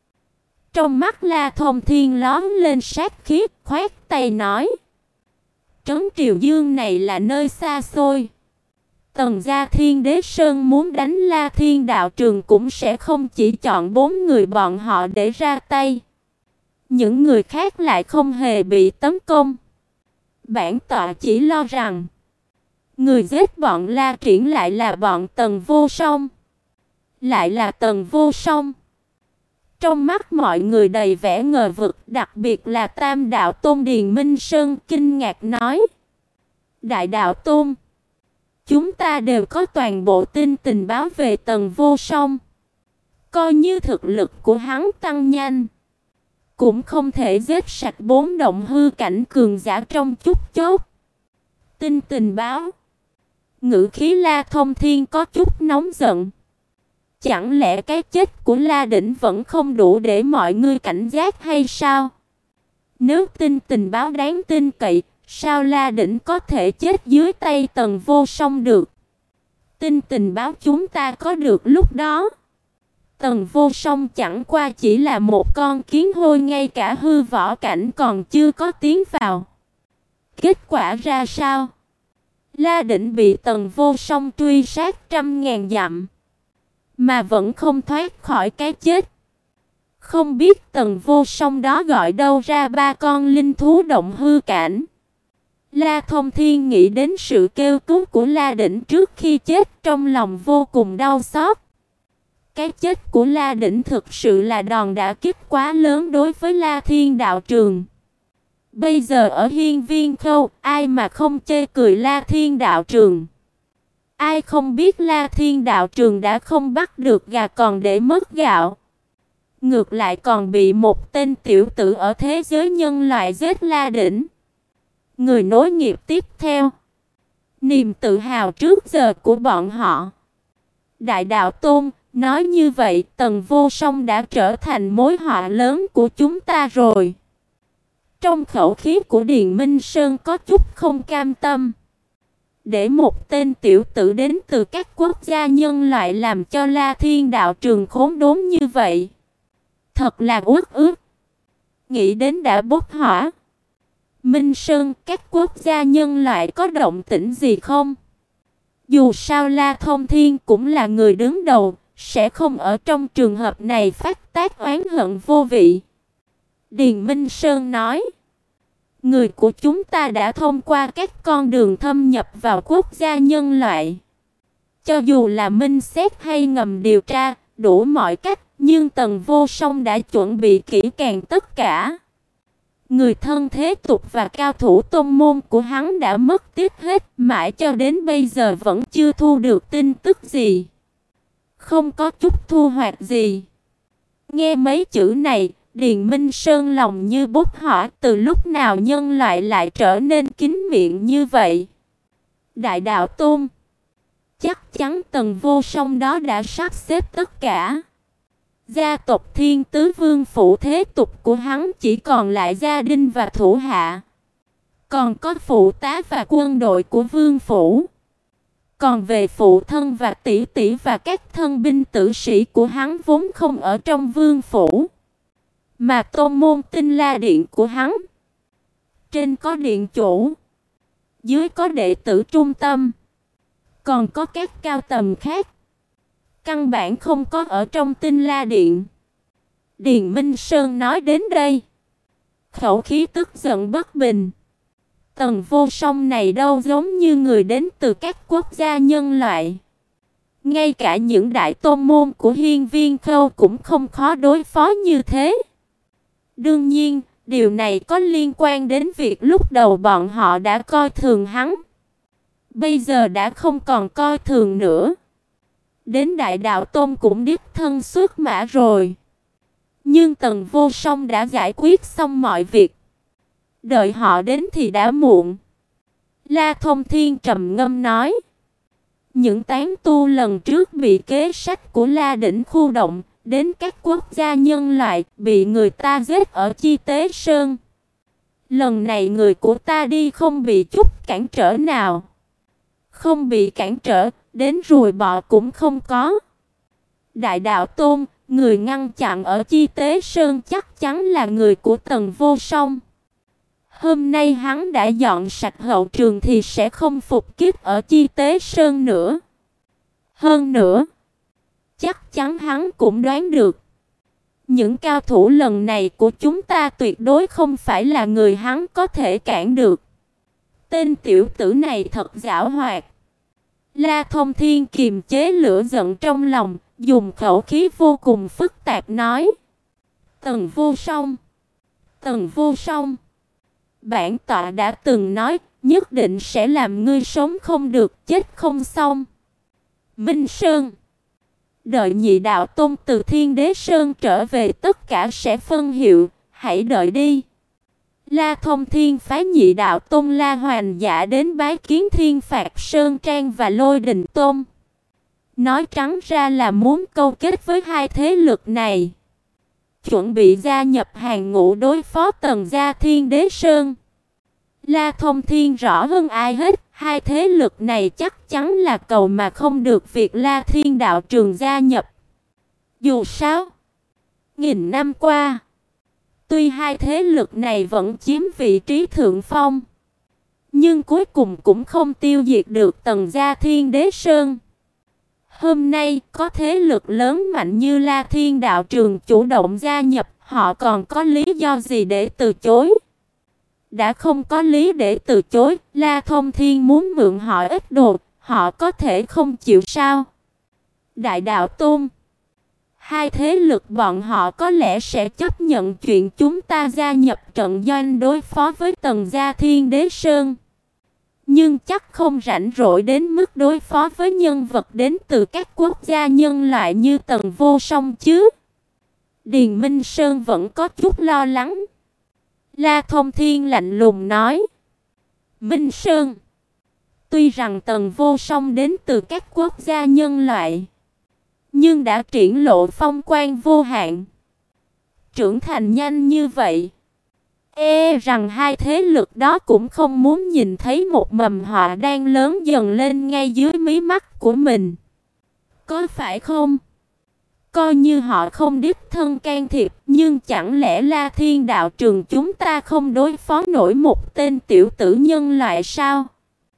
Trong mắt La Thông Thiên lóe lên sát khí, khoát tay nói: Trấn Triều Dương này là nơi xa xôi. Tần gia Thiên Đế Sơn muốn đánh La Thiên Đạo Trường cũng sẽ không chỉ chọn bốn người bọn họ để ra tay. Những người khác lại không hề bị tấn công. Bản tọa chỉ lo rằng người giết bọn La Triển lại là bọn Tần Vô Song. Lại là Tần Vô Song. Trong mắt mọi người đầy vẻ ngờ vực, đặc biệt là Tam Đạo Tôn Điền Minh Sơn kinh ngạc nói: Đại Đạo Tôn, chúng ta đều có toàn bộ tin tình báo về Tần Vô Song. Coi như thực lực của hắn tăng nhanh, cũng không thể giết sạch bốn động hư cảnh cường giả trong chút chốc. Tin tình báo. Ngữ khí La Thông Thiên có chút nóng giận. Chẳng lẽ cái chết của La Đỉnh vẫn không đủ để mọi người cảnh giác hay sao? Nếu tin tình báo đáng tin cậy, sao La Đỉnh có thể chết dưới tay Tần Vô Song được? Tin tình báo chúng ta có được lúc đó, Tần Vô Song chẳng qua chỉ là một con kiến hôi, ngay cả hư võ cảnh còn chưa có tiến vào. Kết quả ra sao? La Đỉnh bị Tần Vô Song truy sát trăm ngàn dặm, mà vẫn không thoát khỏi cái chết. Không biết Tần Vô Song đó gọi đâu ra ba con linh thú động hư cảnh. La Thông Thiên nghĩ đến sự kêu cứu của La Đỉnh trước khi chết, trong lòng vô cùng đau xót. Cái chết của La Đỉnh thực sự là đòn đả kích quá lớn đối với La Thiên đạo trường. Bây giờ ở Hiên Viên Khâu, ai mà không chê cười La Thiên đạo trường? Ai không biết La Thiên đạo trường đã không bắt được gà còn để mất gạo. Ngược lại còn bị một tên tiểu tử ở thế giới nhân loại giết La Đỉnh. Người nối nghiệp tiếp theo. Niềm tự hào trước giờ của bọn họ. Đại đạo Tôn, nói như vậy Tần Vô Song đã trở thành mối họa lớn của chúng ta rồi. Trong khẩu khí của Điền Minh Sơn có chút không cam tâm. Để một tên tiểu tử đến từ các quốc gia nhân loại làm cho La Thiên đạo trường khốn đốn như vậy. Thật là uất ức. Nghĩ đến đã bốc hỏa. Minh Sơn, các quốc gia nhân loại có động tĩnh gì không? Dù sao La Thông Thiên cũng là người đứng đầu, sẽ không ở trong trường hợp này phát tác oán hận vô vị. Điền Minh Sơn nói, người của chúng ta đã thông qua các con đường thâm nhập vào quốc gia nhân loại. Cho dù là minh xét hay ngầm điều tra, đủ mọi cách, nhưng Tần Vô Song đã chuẩn bị kỹ càng tất cả. Người thân thế tục và cao thủ tôn môn của hắn đã mất tích hết, mãi cho đến bây giờ vẫn chưa thu được tin tức gì. Không có chút thu hoạch gì. Nghe mấy chữ này, Điền Minh Sơn lòng như bốc hỏa, từ lúc nào nhân loại lại trở nên kín miệng như vậy. Đại đạo Tôn, chắc chắn Tần Vô Song đó đã sắp xếp tất cả. Gia tộc Thiên Tứ Vương phủ thế tục của hắn chỉ còn lại gia đình và thủ hạ. Còn có phụ tá và quân đội của vương phủ. Còn về phụ thân và tỷ tỷ và các thân binh tử sĩ của hắn vốn không ở trong vương phủ, mà tôn môn Tinh La Điện của hắn. Trên có điện chủ, dưới có đệ tử trung tâm, còn có các cao tầng khác. Căn bản không có ở trong Tinh La Điện. Điền Minh Sơn nói đến đây, khẩu khí tức giận bất bình. Tần Vô Song này đâu giống như người đến từ các quốc gia nhân loại. Ngay cả những đại tôn môn của Hiên Viên Khâu cũng không khó đối phó như thế. Đương nhiên, điều này có liên quan đến việc lúc đầu bọn họ đã coi thường hắn. Bây giờ đã không còn coi thường nữa. Đến Đại Đạo Tôn cũng đích thân xuất mã rồi. Nhưng Tần Vô Song đã giải quyết xong mọi việc. Đợi họ đến thì đã muộn. La Thông Thiên trầm ngâm nói, những tán tu lần trước bị kế sách của La Đỉnh khu động, đến các quốc gia nhân loại, bị người ta giết ở Chi Tế Sơn. Lần này người của ta đi không bị chút cản trở nào. Không bị cản trở, đến ruồi bọ cũng không có. Đại Đạo Tôn, người ngăn chặn ở Chi Tế Sơn chắc chắn là người của Tần Vô Song. Hôm nay hắn đã dọn sạch hậu trường thì sẽ không phục kích ở Chi Tế Sơn nữa. Hơn nữa, chắc chắn hắn cũng đoán được, những cao thủ lần này của chúng ta tuyệt đối không phải là người hắn có thể cản được. Tên tiểu tử này thật giảo hoạt. La Thông Thiên kiềm chế lửa giận trong lòng, dùng khẩu khí vô cùng phức tạp nói, Tần Vô Song, Tần Vô Song, bản tọa đã từng nói, nhất định sẽ làm ngươi sống không được, chết không xong. Minh Sơn, đợi Nhị Đạo Tôn từ Thiên Đế Sơn trở về tất cả sẽ phân hiệu, hãy đợi đi. La Thông Thiên phái Nhị Đạo Tôn La Hoành Giả đến bái kiến Thiên Phạt Sơn Trang và Lôi Đình Tôn. Nói trắng ra là muốn câu kết với hai thế lực này, chuẩn bị gia nhập hàng ngũ đối phó Tần gia Thiên Đế Sơn. La Thông Thiên rõ hơn ai hết, hai thế lực này chắc chắn là cầu mà không được việc La Thiên đạo trường gia nhập. Dù sao, nghìn năm qua, tuy hai thế lực này vẫn chiếm vị trí thượng phong, nhưng cuối cùng cũng không tiêu diệt được Tần gia Thiên Đế Sơn. Hôm nay, có thế lực lớn mạnh như La Thiên đạo trường chủ động gia nhập, họ còn có lý do gì để từ chối? đã không có lý để từ chối. La Thông Thiên muốn mượn họ ít đồ, họ có thể không chịu sao? Đại đạo tôn, hai thế lực bọn họ có lẽ sẽ chấp nhận chuyện chúng ta gia nhập trận doanh đối phó với Tần gia Thiên Đế Sơn, nhưng chắc không rảnh rỗi đến mức đối phó với nhân vật đến từ các quốc gia nhân loại như Tần Vô Song chứ. Điền Minh Sơn vẫn có chút lo lắng. La Thông Thiên lạnh lùng nói: Minh Sơn, tuy rằng Tần Vô Song đến từ các quốc gia nhân loại, nhưng đã triển lộ phong quang vô hạn, trưởng thành nhanh như vậy, e rằng hai thế lực đó cũng không muốn nhìn thấy một mầm họa đang lớn dần lên ngay dưới mí mắt của mình. Có phải không? Coi như họ không đích thân can thiệp, nhưng chẳng lẽ La Thiên đạo trường chúng ta không đối phó nổi một tên tiểu tử nhân loại sao?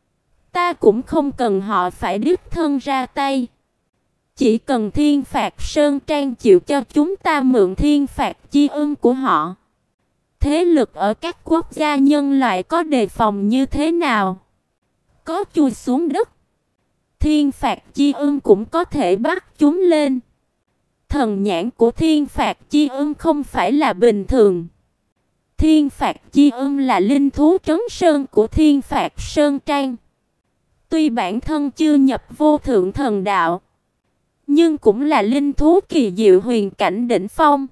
Ta cũng không cần họ phải đích thân ra tay. Chỉ cần Thiên Phạt Sơn Trang chịu cho chúng ta mượn Thiên Phạt chi ưng của họ. Thế lực ở các quốc gia nhân loại có đề phòng như thế nào? Có chui xuống đất, Thiên Phạt chi ưng cũng có thể bắt chúng lên. Thần nhãn của Thiên Phạt chi ưng không phải là bình thường. Thiên Phạt chi ưng là linh thú trấn sơn của Thiên Phạt Sơn Trang. Tuy bản thân chưa nhập vô thượng thần đạo, nhưng cũng là linh thú kỳ diệu huyền cảnh đỉnh phong.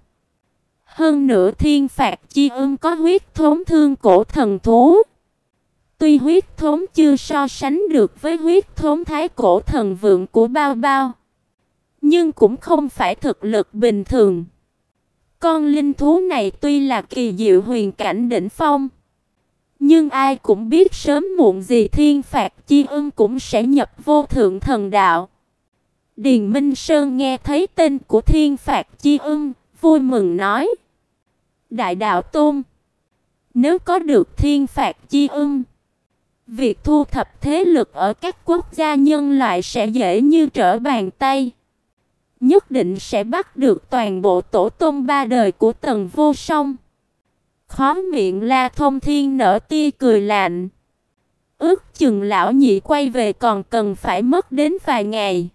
Hơn nữa Thiên Phạt chi ưng có huyết thống thương cổ thần thú. Tuy huyết thống chưa so sánh được với huyết thống thái cổ thần vượng của Bao Bao, nhưng cũng không phải thực lực bình thường. Con linh thú này tuy là kỳ diệu huyền cảnh đỉnh phong, nhưng ai cũng biết sớm muộn gì Thiên Phạt chi ưng cũng sẽ nhập vô thượng thần đạo. Điền Minh Sơn nghe thấy tên của Thiên Phạt chi ưng, vui mừng nói: Đại đạo tôn, nếu có được Thiên Phạt chi ưng, việc thu thập thế lực ở các quốc gia nhân loại sẽ dễ như trở bàn tay. Nhất định sẽ bắt được toàn bộ tổ tông ba đời của Tần Vô Song. Khóe miệng La Thông Thiên nở tia cười lạnh. Ước chừng lão nhị quay về còn cần phải mất đến vài ngày.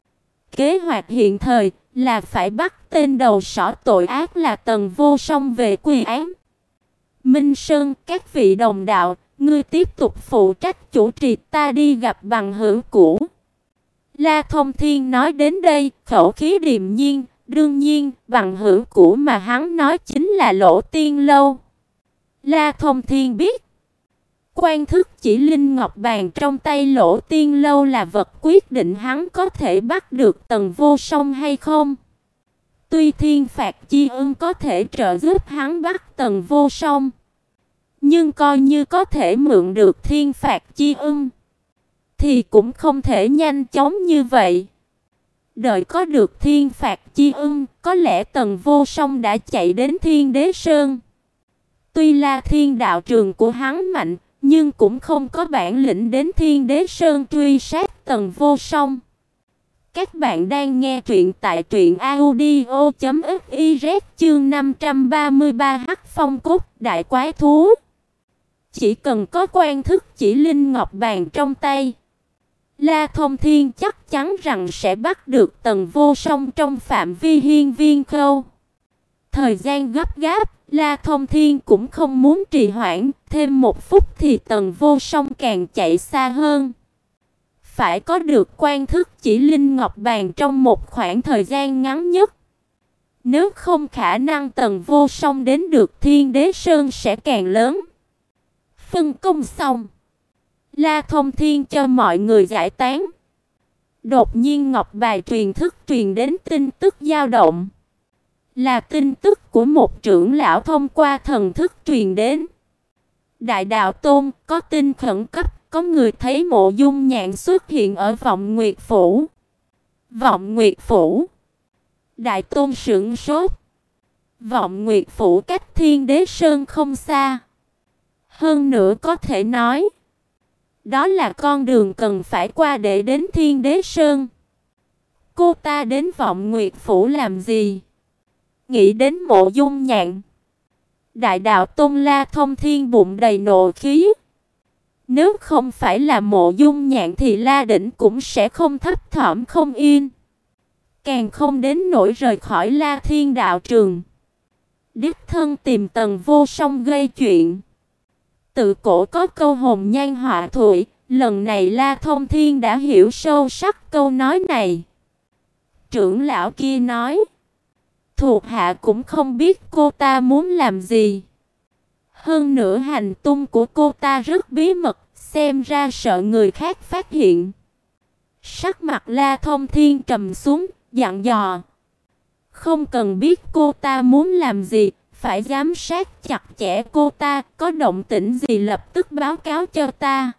Kế hoạch hiện thời là phải bắt tên đầu sỏ tội ác là Tần Vô Song về quy án. Minh Sơn, các vị đồng đạo, ngươi tiếp tục phụ trách chủ trì, ta đi gặp bằng hữu cũ. La Thông Thiên nói đến đây, khẩu khí điềm nhiên, đương nhiên, bằng hữu cũ mà hắn nói chính là Lỗ Tiên Lâu. La Thông Thiên biết, quan thức chỉ linh ngọc bàn trong tay Lỗ Tiên Lâu là vật quyết định hắn có thể bắt được Tần Vô Song hay không. Tuy Thiên Phạt chi ưng có thể trợ giúp hắn bắt Tần Vô Song, nhưng coi như có thể mượn được Thiên Phạt chi ưng, thì cũng không thể nhanh chóng như vậy. Đợi có được Thiên Phạt chi ưng, có lẽ Tần Vô Song đã chạy đến Thiên Đế Sơn. Tuy là thiên đạo trường của hắn mạnh, nhưng cũng không có bản lĩnh đến Thiên Đế Sơn truy sát Tần Vô Song. Các bạn đang nghe truyện tại truyện audio chấm fiz chương năm trăm ba mươi ba Hắc Phong Cốt Đại Quái Thú. Chỉ cần có quan thức chỉ linh ngọc bàn trong tay, La Thông Thiên chắc chắn rằng sẽ bắt được Tần Vô Song trong phạm vi hiên viên khâu. Thời gian gấp gáp, La Thông Thiên cũng không muốn trì hoãn, thêm một phút thì Tần Vô Song càng chạy xa hơn. Phải có được quan thức chỉ linh ngọc bàn trong một khoảng thời gian ngắn nhất. Nếu không khả năng Tần Vô Song đến được Thiên Đế Sơn sẽ càng lớn. Phân công xong, La Thông Thiên cho mọi người giải tán. Đột nhiên ngọc bài truyền thức truyền đến tin tức dao động. Là tin tức của một trưởng lão thông qua thần thức truyền đến. Đại đạo tôn, có tin khẩn cấp, có người thấy Mộ Dung Nhạn xuất hiện ở Vọng Nguyệt Phủ. Vọng Nguyệt Phủ. Đại tôn sửng sốt. Vọng Nguyệt Phủ cách Thiên Đế Sơn không xa. Hơn nữa có thể nói, đó là con đường cần phải qua để đến Thiên Đế Sơn. Cô ta đến Vọng Nguyệt Phủ làm gì? Nghĩ đến Mộ Dung Nhạn, Đại đạo Tôn La Thông Thiên bụng đầy nộ khí. Nếu không phải là Mộ Dung Nhạn thì La Đỉnh cũng sẽ không thấp thỏm không yên. Càng không đến nỗi rời khỏi La Thiên đạo trường. Đích thân tìm Tần Vô Song gây chuyện. Tự cổ có câu hồn nhan họa thủy, lần này La Thông Thiên đã hiểu sâu sắc câu nói này. Trưởng lão kia nói, thuộc hạ cũng không biết cô ta muốn làm gì. Hơn nữa hành tung của cô ta rất bí mật, xem ra sợ người khác phát hiện. Sắc mặt La Thông Thiên trầm xuống, dặn dò. Không cần biết cô ta muốn làm gì, phải giám sát chặt chẽ cô ta, có động tĩnh gì lập tức báo cáo cho ta.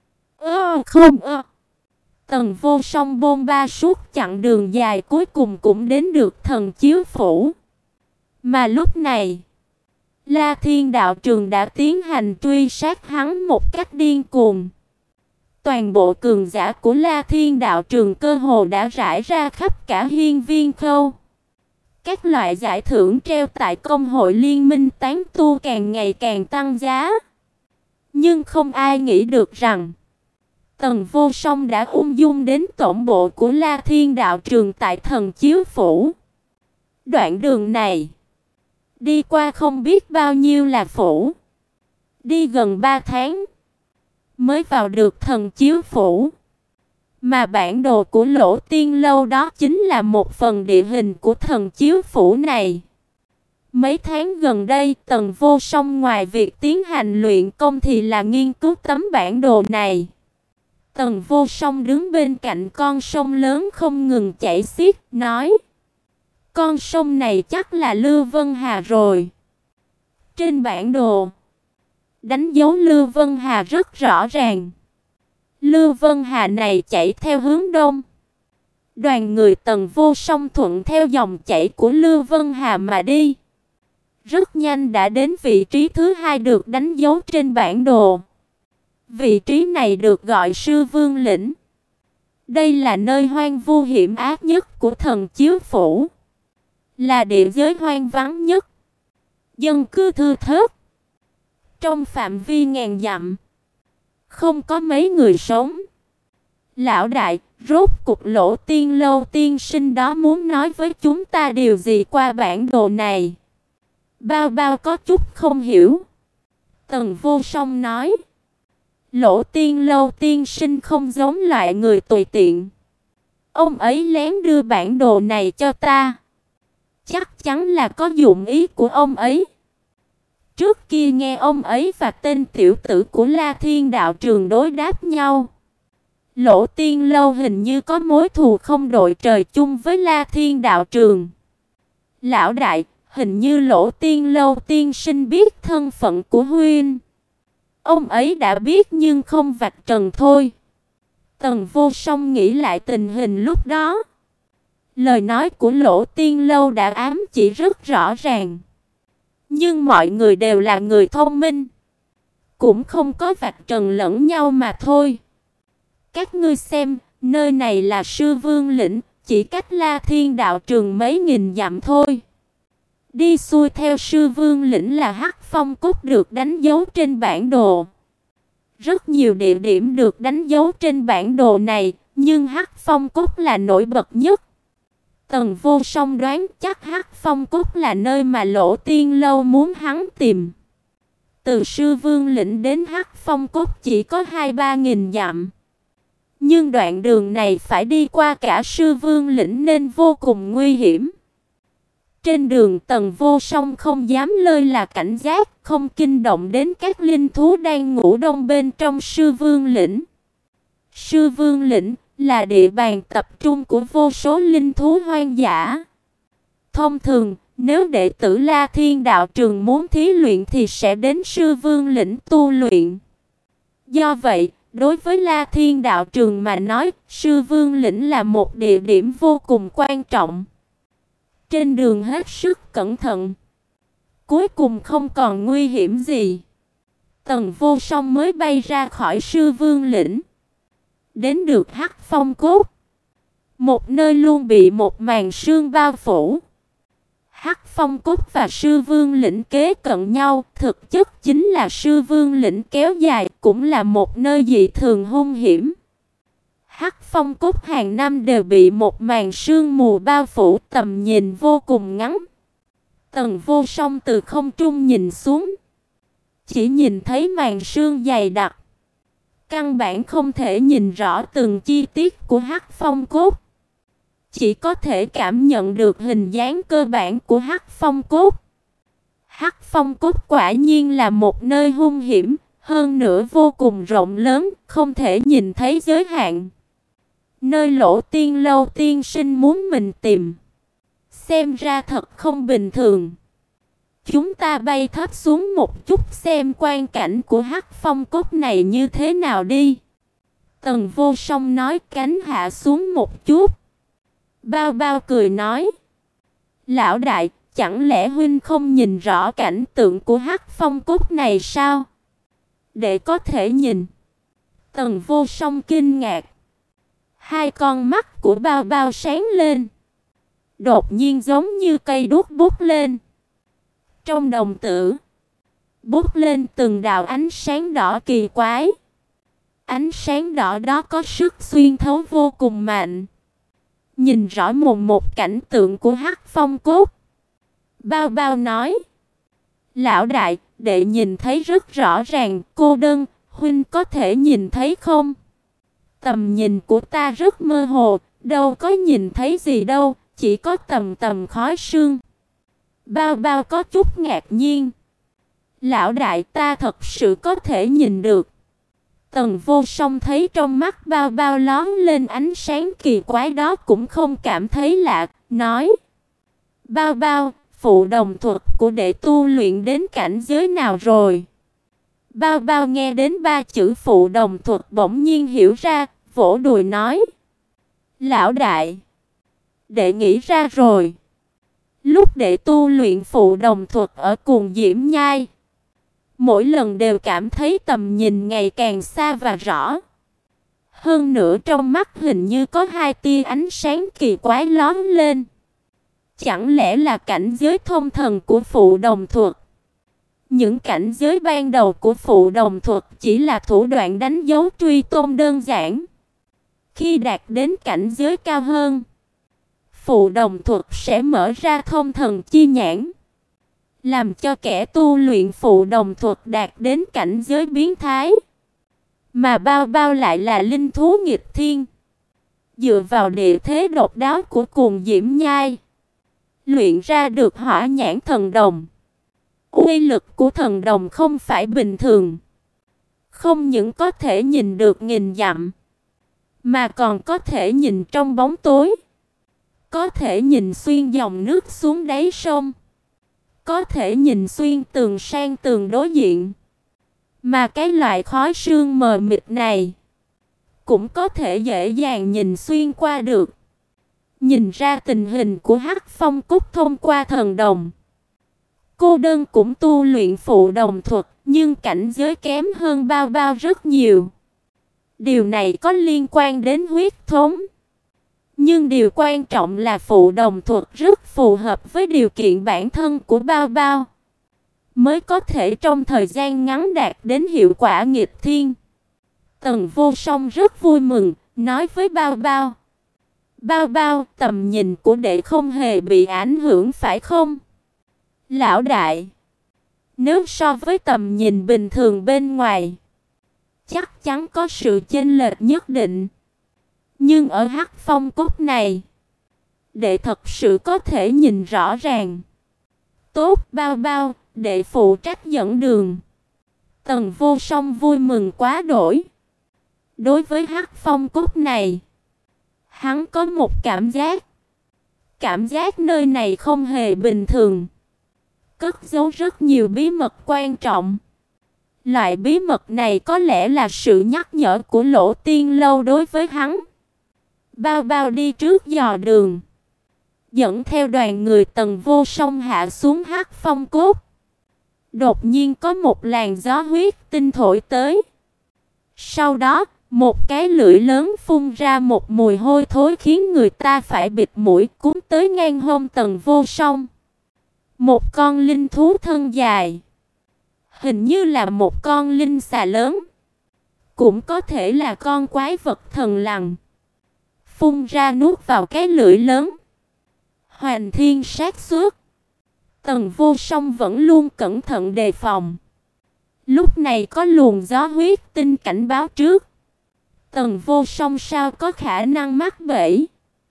Ơ không ơ. Tần Vô Song bôn ba suốt chặng đường dài cuối cùng cũng đến được Thần Chiếu Phủ. Mà lúc này, La Thiên đạo trường đã tiến hành truy sát hắn một cách điên cuồng. Toàn bộ cường giả của La Thiên đạo trường cơ hồ đã rải ra khắp cả hiên viên khâu. Các loại giải thưởng treo tại công hội liên minh tán tu càng ngày càng tăng giá. Nhưng không ai nghĩ được rằng Tần Vô Song đã ung dung đến tổng bộ của La Thiên đạo trường tại Thần Chiếu Phủ. Đoạn đường này đi qua không biết bao nhiêu là phủ. Đi gần ba tháng mới vào được Thần Chiếu Phủ. Mà bản đồ của Lỗ Tiên Lâu đó chính là một phần địa hình của Thần Chiếu Phủ này. Mấy tháng gần đây, Tần Vô Song ngoài việc tiến hành luyện công thì là nghiên cứu tấm bản đồ này. Tần Vô Song đứng bên cạnh con sông lớn không ngừng chảy xiết, nói: con sông này chắc là Lưu Vân Hà rồi. Trên bản đồ, đánh dấu Lưu Vân Hà rất rõ ràng. Lưu Vân Hà này chảy theo hướng đông. Đoàn người Tần Vô Song thuận theo dòng chảy của Lưu Vân Hà mà đi. Rất nhanh đã đến vị trí thứ hai được đánh dấu trên bản đồ. Vị trí này được gọi Sư Vương Lĩnh. Đây là nơi hoang vu hiểm ác nhất của Thần Chiếu Phủ. Là địa giới hoang vắng nhất. Dân cư thưa thớt. Trong phạm vi ngàn dặm, không có mấy người sống. Lão đại, rốt cục Lỗ Tiên Lâu tiên sinh đó muốn nói với chúng ta điều gì qua bản đồ này? Bao bao có chút không hiểu. Tần Vô Song nói: Lỗ Tiên Lâu tiên sinh không giống loại người tùy tiện. Ông ấy lén đưa bản đồ này cho ta. Chắc chắn là có dụng ý của ông ấy. Trước kia nghe ông ấy và tên tiểu tử của La Thiên đạo trường đối đáp nhau. Lỗ Tiên Lâu hình như có mối thù không đội trời chung với La Thiên đạo trường. Lão đại, hình như Lỗ Tiên Lâu tiên sinh biết thân phận của huynh. Ông ấy đã biết nhưng không vạch trần thôi. Tần Vô Song nghĩ lại tình hình lúc đó. Lời nói của Lỗ Tiên Lâu đã ám chỉ rất rõ ràng. Nhưng mọi người đều là người thông minh, cũng không có vạch trần lẫn nhau mà thôi. Các ngươi xem, nơi này là Sư Vương Lĩnh, chỉ cách La Thiên đạo trường mấy nghìn dặm thôi. Đi xuôi theo Sư Vương Lĩnh là Hắc Phong Cốt được đánh dấu trên bản đồ. Rất nhiều địa điểm được đánh dấu trên bản đồ này, nhưng Hắc Phong Cốt là nổi bật nhất. Tần Vô Song đoán chắc Hắc Phong Cốt là nơi mà Lỗ Tiên Lâu muốn hắn tìm. Từ Sư Vương Lĩnh đến Hắc Phong Cốt chỉ có hai ba nghìn dặm. Nhưng đoạn đường này phải đi qua cả Sư Vương Lĩnh nên vô cùng nguy hiểm. Trên đường Tần Vô Song không dám lơ là cảnh giác, không kinh động đến các linh thú đang ngủ đông bên trong Sư Vương Lĩnh. Sư Vương Lĩnh là địa bàn tập trung của vô số linh thú hoang dã. Thông thường, nếu đệ tử La Thiên đạo trường muốn thí luyện thì sẽ đến Sư Vương Lĩnh tu luyện. Do vậy, đối với La Thiên đạo trường mà nói, Sư Vương Lĩnh là một địa điểm vô cùng quan trọng. Trên đường hết sức cẩn thận, cuối cùng không còn nguy hiểm gì. Tần Vô Song mới bay ra khỏi Sư Vương Lĩnh, đến được Hắc Phong Cốt, một nơi luôn bị một màn sương bao phủ. Hắc Phong Cốt và Sư Vương Lĩnh kế cận nhau, thực chất chính là Sư Vương Lĩnh kéo dài, cũng là một nơi dị thường hung hiểm. Hắc Phong Cốt hàng năm đều bị một màn sương mù bao phủ, tầm nhìn vô cùng ngắn. Tần Vô Song từ không trung nhìn xuống, chỉ nhìn thấy màn sương dày đặc, căn bản không thể nhìn rõ từng chi tiết của Hắc Phong Cốt, chỉ có thể cảm nhận được hình dáng cơ bản của Hắc Phong Cốt. Hắc Phong Cốt quả nhiên là một nơi hung hiểm, hơn nữa vô cùng rộng lớn, không thể nhìn thấy giới hạn. Nơi Lỗ Tiên Lâu tiên sinh muốn mình tìm, xem ra thật không bình thường. Chúng ta bay thấp xuống một chút xem quang cảnh của Hắc Phong Cốt này như thế nào đi. Tần Vô Song nói, cánh hạ xuống một chút. Bao Bao cười nói, lão đại, chẳng lẽ huynh không nhìn rõ cảnh tượng của Hắc Phong Cốt này sao? Để có thể nhìn. Tần Vô Song kinh ngạc. Hai con mắt của Bao Bao sáng lên, đột nhiên giống như cây đuốc bút lên. Trong đồng tử bút lên từng đạo ánh sáng đỏ kỳ quái. Ánh sáng đỏ đó có sức xuyên thấu vô cùng mạnh, nhìn rõ mồn một cảnh tượng của Hắc Phong Cốt. Bao Bao nói, lão đại, đệ nhìn thấy rất rõ ràng, cô đơn, huynh có thể nhìn thấy không? Tầm nhìn của ta rất mơ hồ, đâu có nhìn thấy gì đâu, chỉ có tầm tầm khói sương. Bao Bao có chút ngạc nhiên. Lão đại, ta thật sự có thể nhìn được. Tần Vô Song thấy trong mắt Bao Bao lóe lên ánh sáng kỳ quái đó cũng không cảm thấy lạ, nói, Bao Bao, phụ đồng thuật của đệ tu luyện đến cảnh giới nào rồi? Bao Bao nghe đến ba chữ phụ đồng thuật bỗng nhiên hiểu ra, vỗ đùi nói, lão đại, đệ nghĩ ra rồi. Lúc đệ tu luyện phụ đồng thuật ở Cuồng Diễm Nhai, mỗi lần đều cảm thấy tầm nhìn ngày càng xa và rõ. Hơn nữa trong mắt hình như có hai tia ánh sáng kỳ quái lóe lên. Chẳng lẽ là cảnh giới thông thần của phụ đồng thuật? Những cảnh giới ban đầu của phụ đồng thuật chỉ là thủ đoạn đánh dấu truy tôn đơn giản. Khi đạt đến cảnh giới cao hơn, phụ đồng thuật sẽ mở ra thông thần chi nhãn, làm cho kẻ tu luyện phụ đồng thuật đạt đến cảnh giới biến thái. Mà Bao Bao lại là linh thú nghịch thiên, dựa vào địa thế độc đáo của Cuồng Diễm Nhai, luyện ra được hỏa nhãn thần đồng. Uy lực của thần đồng không phải bình thường, không những có thể nhìn được nghìn dặm, mà còn có thể nhìn trong bóng tối, có thể nhìn xuyên dòng nước xuống đáy sông, có thể nhìn xuyên tường sang tường đối diện. Mà cái loại khói sương mờ mịt này cũng có thể dễ dàng nhìn xuyên qua được, nhìn ra tình hình của Hắc Phong Cốt thông qua thần đồng. Cô đơn cũng tu luyện phụ đồng thuật, nhưng cảnh giới kém hơn Bao Bao rất nhiều. Điều này có liên quan đến huyết thống, nhưng điều quan trọng là phụ đồng thuật rất phù hợp với điều kiện bản thân của Bao Bao, mới có thể trong thời gian ngắn đạt đến hiệu quả nghịch thiên. Tần Vô Song rất vui mừng, nói với Bao Bao, Bao Bao, tầm nhìn của đệ không hề bị ảnh hưởng phải không? Lão đại, nếu so với tầm nhìn bình thường bên ngoài, chắc chắn có sự chênh lệch nhất định. Nhưng ở Hắc Phong Cốt này, đệ thật sự có thể nhìn rõ ràng. Tốt Bao Bao, đệ phụ trách dẫn đường. Tần Vô Song vui mừng quá đỗi. Đối với Hắc Phong Cốt này, hắn có một cảm giác. Cảm giác nơi này không hề bình thường, cất giấu rất nhiều bí mật quan trọng. Loại bí mật này có lẽ là sự nhắc nhở của Lỗ Tiên Lâu đối với hắn. Bao Bao đi trước dò đường, dẫn theo đoàn người Tần Vô Song hạ xuống Hắc Phong Cốt. Đột nhiên có một làn gió huyết tinh thổi tới. Sau đó, một cái lưỡi lớn phun ra một mùi hôi thối khiến người ta phải bịt mũi, cuốn tới ngang hông Tần Vô Song. Một con linh thú thân dài, hình như là một con linh xà lớn, cũng có thể là con quái vật thần lằn, phun ra nuốt vào cái lưỡi lớn. Hoành thiên sát xuất. Tần Vô Song vẫn luôn cẩn thận đề phòng. Lúc này có luồng gió huyết tinh cảnh báo trước, Tần Vô Song sao có khả năng mắc bẫy.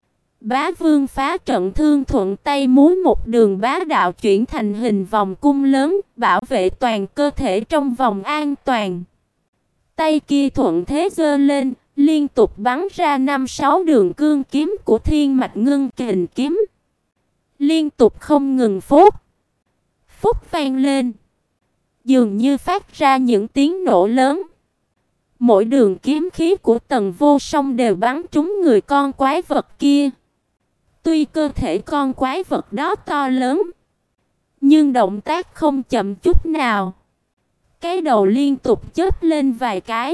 Bá Vương phá trận thương thuận tay múa một đường bá đạo chuyển thành hình vòng cung lớn, bảo vệ toàn cơ thể trong vòng an toàn. Tay kia thuận thế giơ lên, liên tục bắn ra năm sáu đường cương kiếm của Thiên Mạch Ngưng Kình kiếm, liên tục không ngừng phốt phốt vang lên, dường như phát ra những tiếng nổ lớn. Mỗi đường kiếm khí của Tần Vô Song đều bắn trúng người con quái vật kia. Tuy cơ thể con quái vật đó to lớn, nhưng động tác không chậm chút nào. Cái đầu liên tục chớp lên vài cái.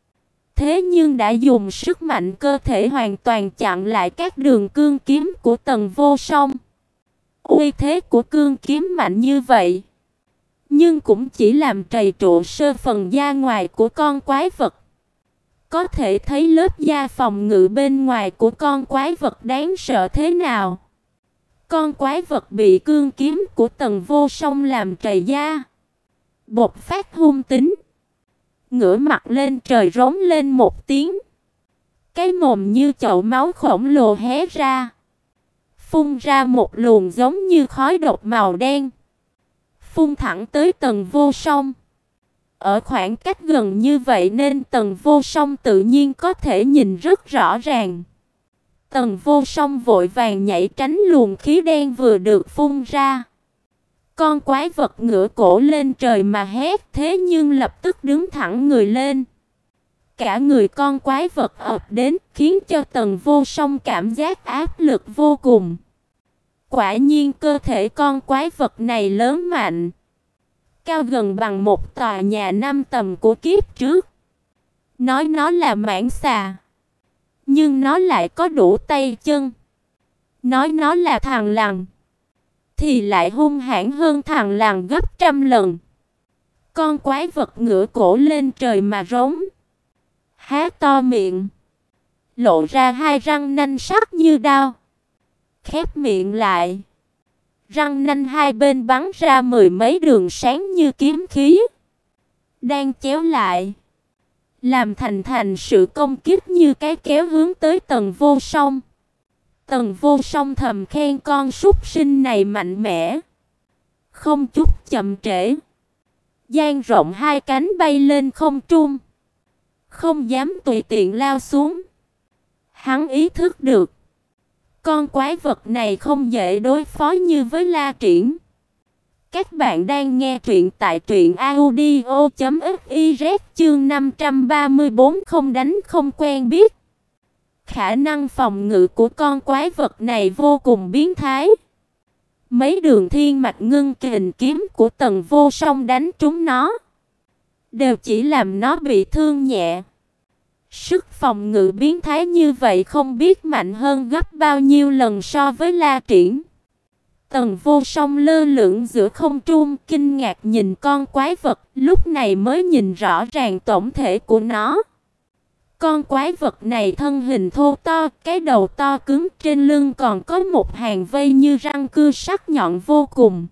Thế nhưng đã dùng sức mạnh cơ thể hoàn toàn chặn lại các đường cương kiếm của Tần Vô Song. Uy thế của cương kiếm mạnh như vậy, nhưng cũng chỉ làm trầy trụa sơ phần da ngoài của con quái vật. Có thể thấy lớp da phòng ngự bên ngoài của con quái vật đáng sợ thế nào. Con quái vật bị cương kiếm của Tần Vô Song làm trầy da, bộc phát hung tính, ngửa mặt lên trời rống lên một tiếng. Cái mồm như chậu máu khổng lồ hé ra, phun ra một luồng giống như khói độc màu đen, phun thẳng tới Tần Vô Song. Ở khoảng cách gần như vậy nên Tần Vô Song tự nhiên có thể nhìn rất rõ ràng. Tần Vô Song vội vàng nhảy tránh luồng khí đen vừa được phun ra. Con quái vật ngửa cổ lên trời mà hét, thế nhưng lập tức đứng thẳng người lên. Cả người con quái vật ập đến, khiến cho Tần Vô Song cảm giác áp lực vô cùng. Quả nhiên cơ thể con quái vật này lớn mạnh, cao gần bằng một tòa nhà năm tầng của kiếp trước. Nói nó là mãng xà, nhưng nó lại có đủ tay chân. Nói nó là thằn lằn, thì lại hung hãn hơn thằn lằn gấp trăm lần. Con quái vật ngửa cổ lên trời mà rống, há to miệng, lộ ra hai răng nanh sắc như đao. Khép miệng lại, răng nanh hai bên bắn ra mười mấy đường sáng như kiếm khí, đang chéo lại, làm thành thành sự công kích như cái kéo hướng tới Tần Vô Song. Tần Vô Song thầm khen con súc sinh này mạnh mẽ, không chút chậm trễ, dang rộng hai cánh bay lên không trung, không dám tùy tiện lao xuống. Hắn ý thức được, con quái vật này không dễ đối phó như với La Triển. Các bạn đang nghe truyện tại truyện audio chấm fiz chương năm trăm ba mươi bốn không đánh không quen biết. Khả năng phòng ngự của con quái vật này vô cùng biến thái. Mấy đường thiên mạch ngưng kình kiếm của Tần Vô Song đánh trúng nó, đều chỉ làm nó bị thương nhẹ. Sức phòng ngự biến thái như vậy không biết mạnh hơn gấp bao nhiêu lần so với La Triển. Tần Vô Song lơ lửng giữa không trung, kinh ngạc nhìn con quái vật, lúc này mới nhìn rõ ràng tổng thể của nó. Con quái vật này thân hình thô to, cái đầu to cứng, trên lưng còn có một hàng vây như răng cưa sắc nhọn vô cùng.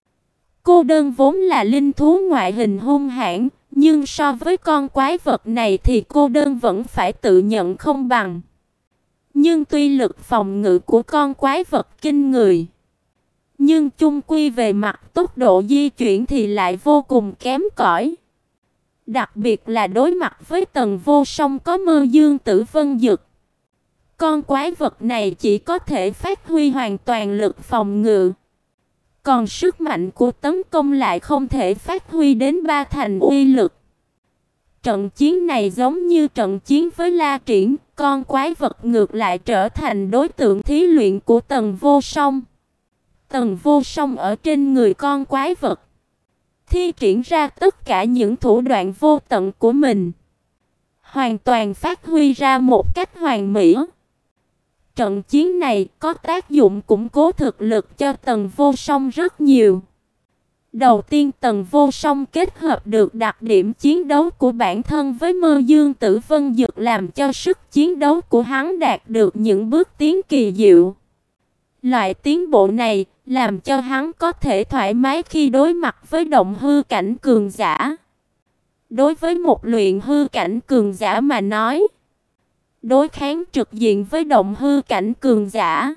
Cô đơn vốn là linh thú ngoại hình hung hãn, nhưng so với con quái vật này thì cô đơn vẫn phải tự nhận không bằng. Nhưng tuy lực phòng ngự của con quái vật kinh người, nhưng chung quy về mặt tốc độ di chuyển thì lại vô cùng kém cỏi. Đặc biệt là đối mặt với Tần Vô Song có Mơ Dương Tử Vân Dực, con quái vật này chỉ có thể phát huy hoàn toàn lực phòng ngự, còn sức mạnh của tấn công lại không thể phát huy đến ba thành uy lực. Trận chiến này giống như trận chiến với La Triển, con quái vật ngược lại trở thành đối tượng thí luyện của Tần Vô Song. Tần Vô Song ở trên người con quái vật thi triển ra tất cả những thủ đoạn vô tận của mình, hoàn toàn phát huy ra một cách hoàn mỹ. Trận chiến này có tác dụng củng cố thực lực cho Tần Vô Song rất nhiều. Đầu tiên, Tần Vô Song kết hợp được đặc điểm chiến đấu của bản thân với Mơ Dương Tử Vân Dực, làm cho sức chiến đấu của hắn đạt được những bước tiến kỳ diệu. Loại tiến bộ này làm cho hắn có thể thoải mái khi đối mặt với động hư cảnh cường giả. Đối với một luyện hư cảnh cường giả mà nói, đối kháng trực diện với động hư cảnh cường giả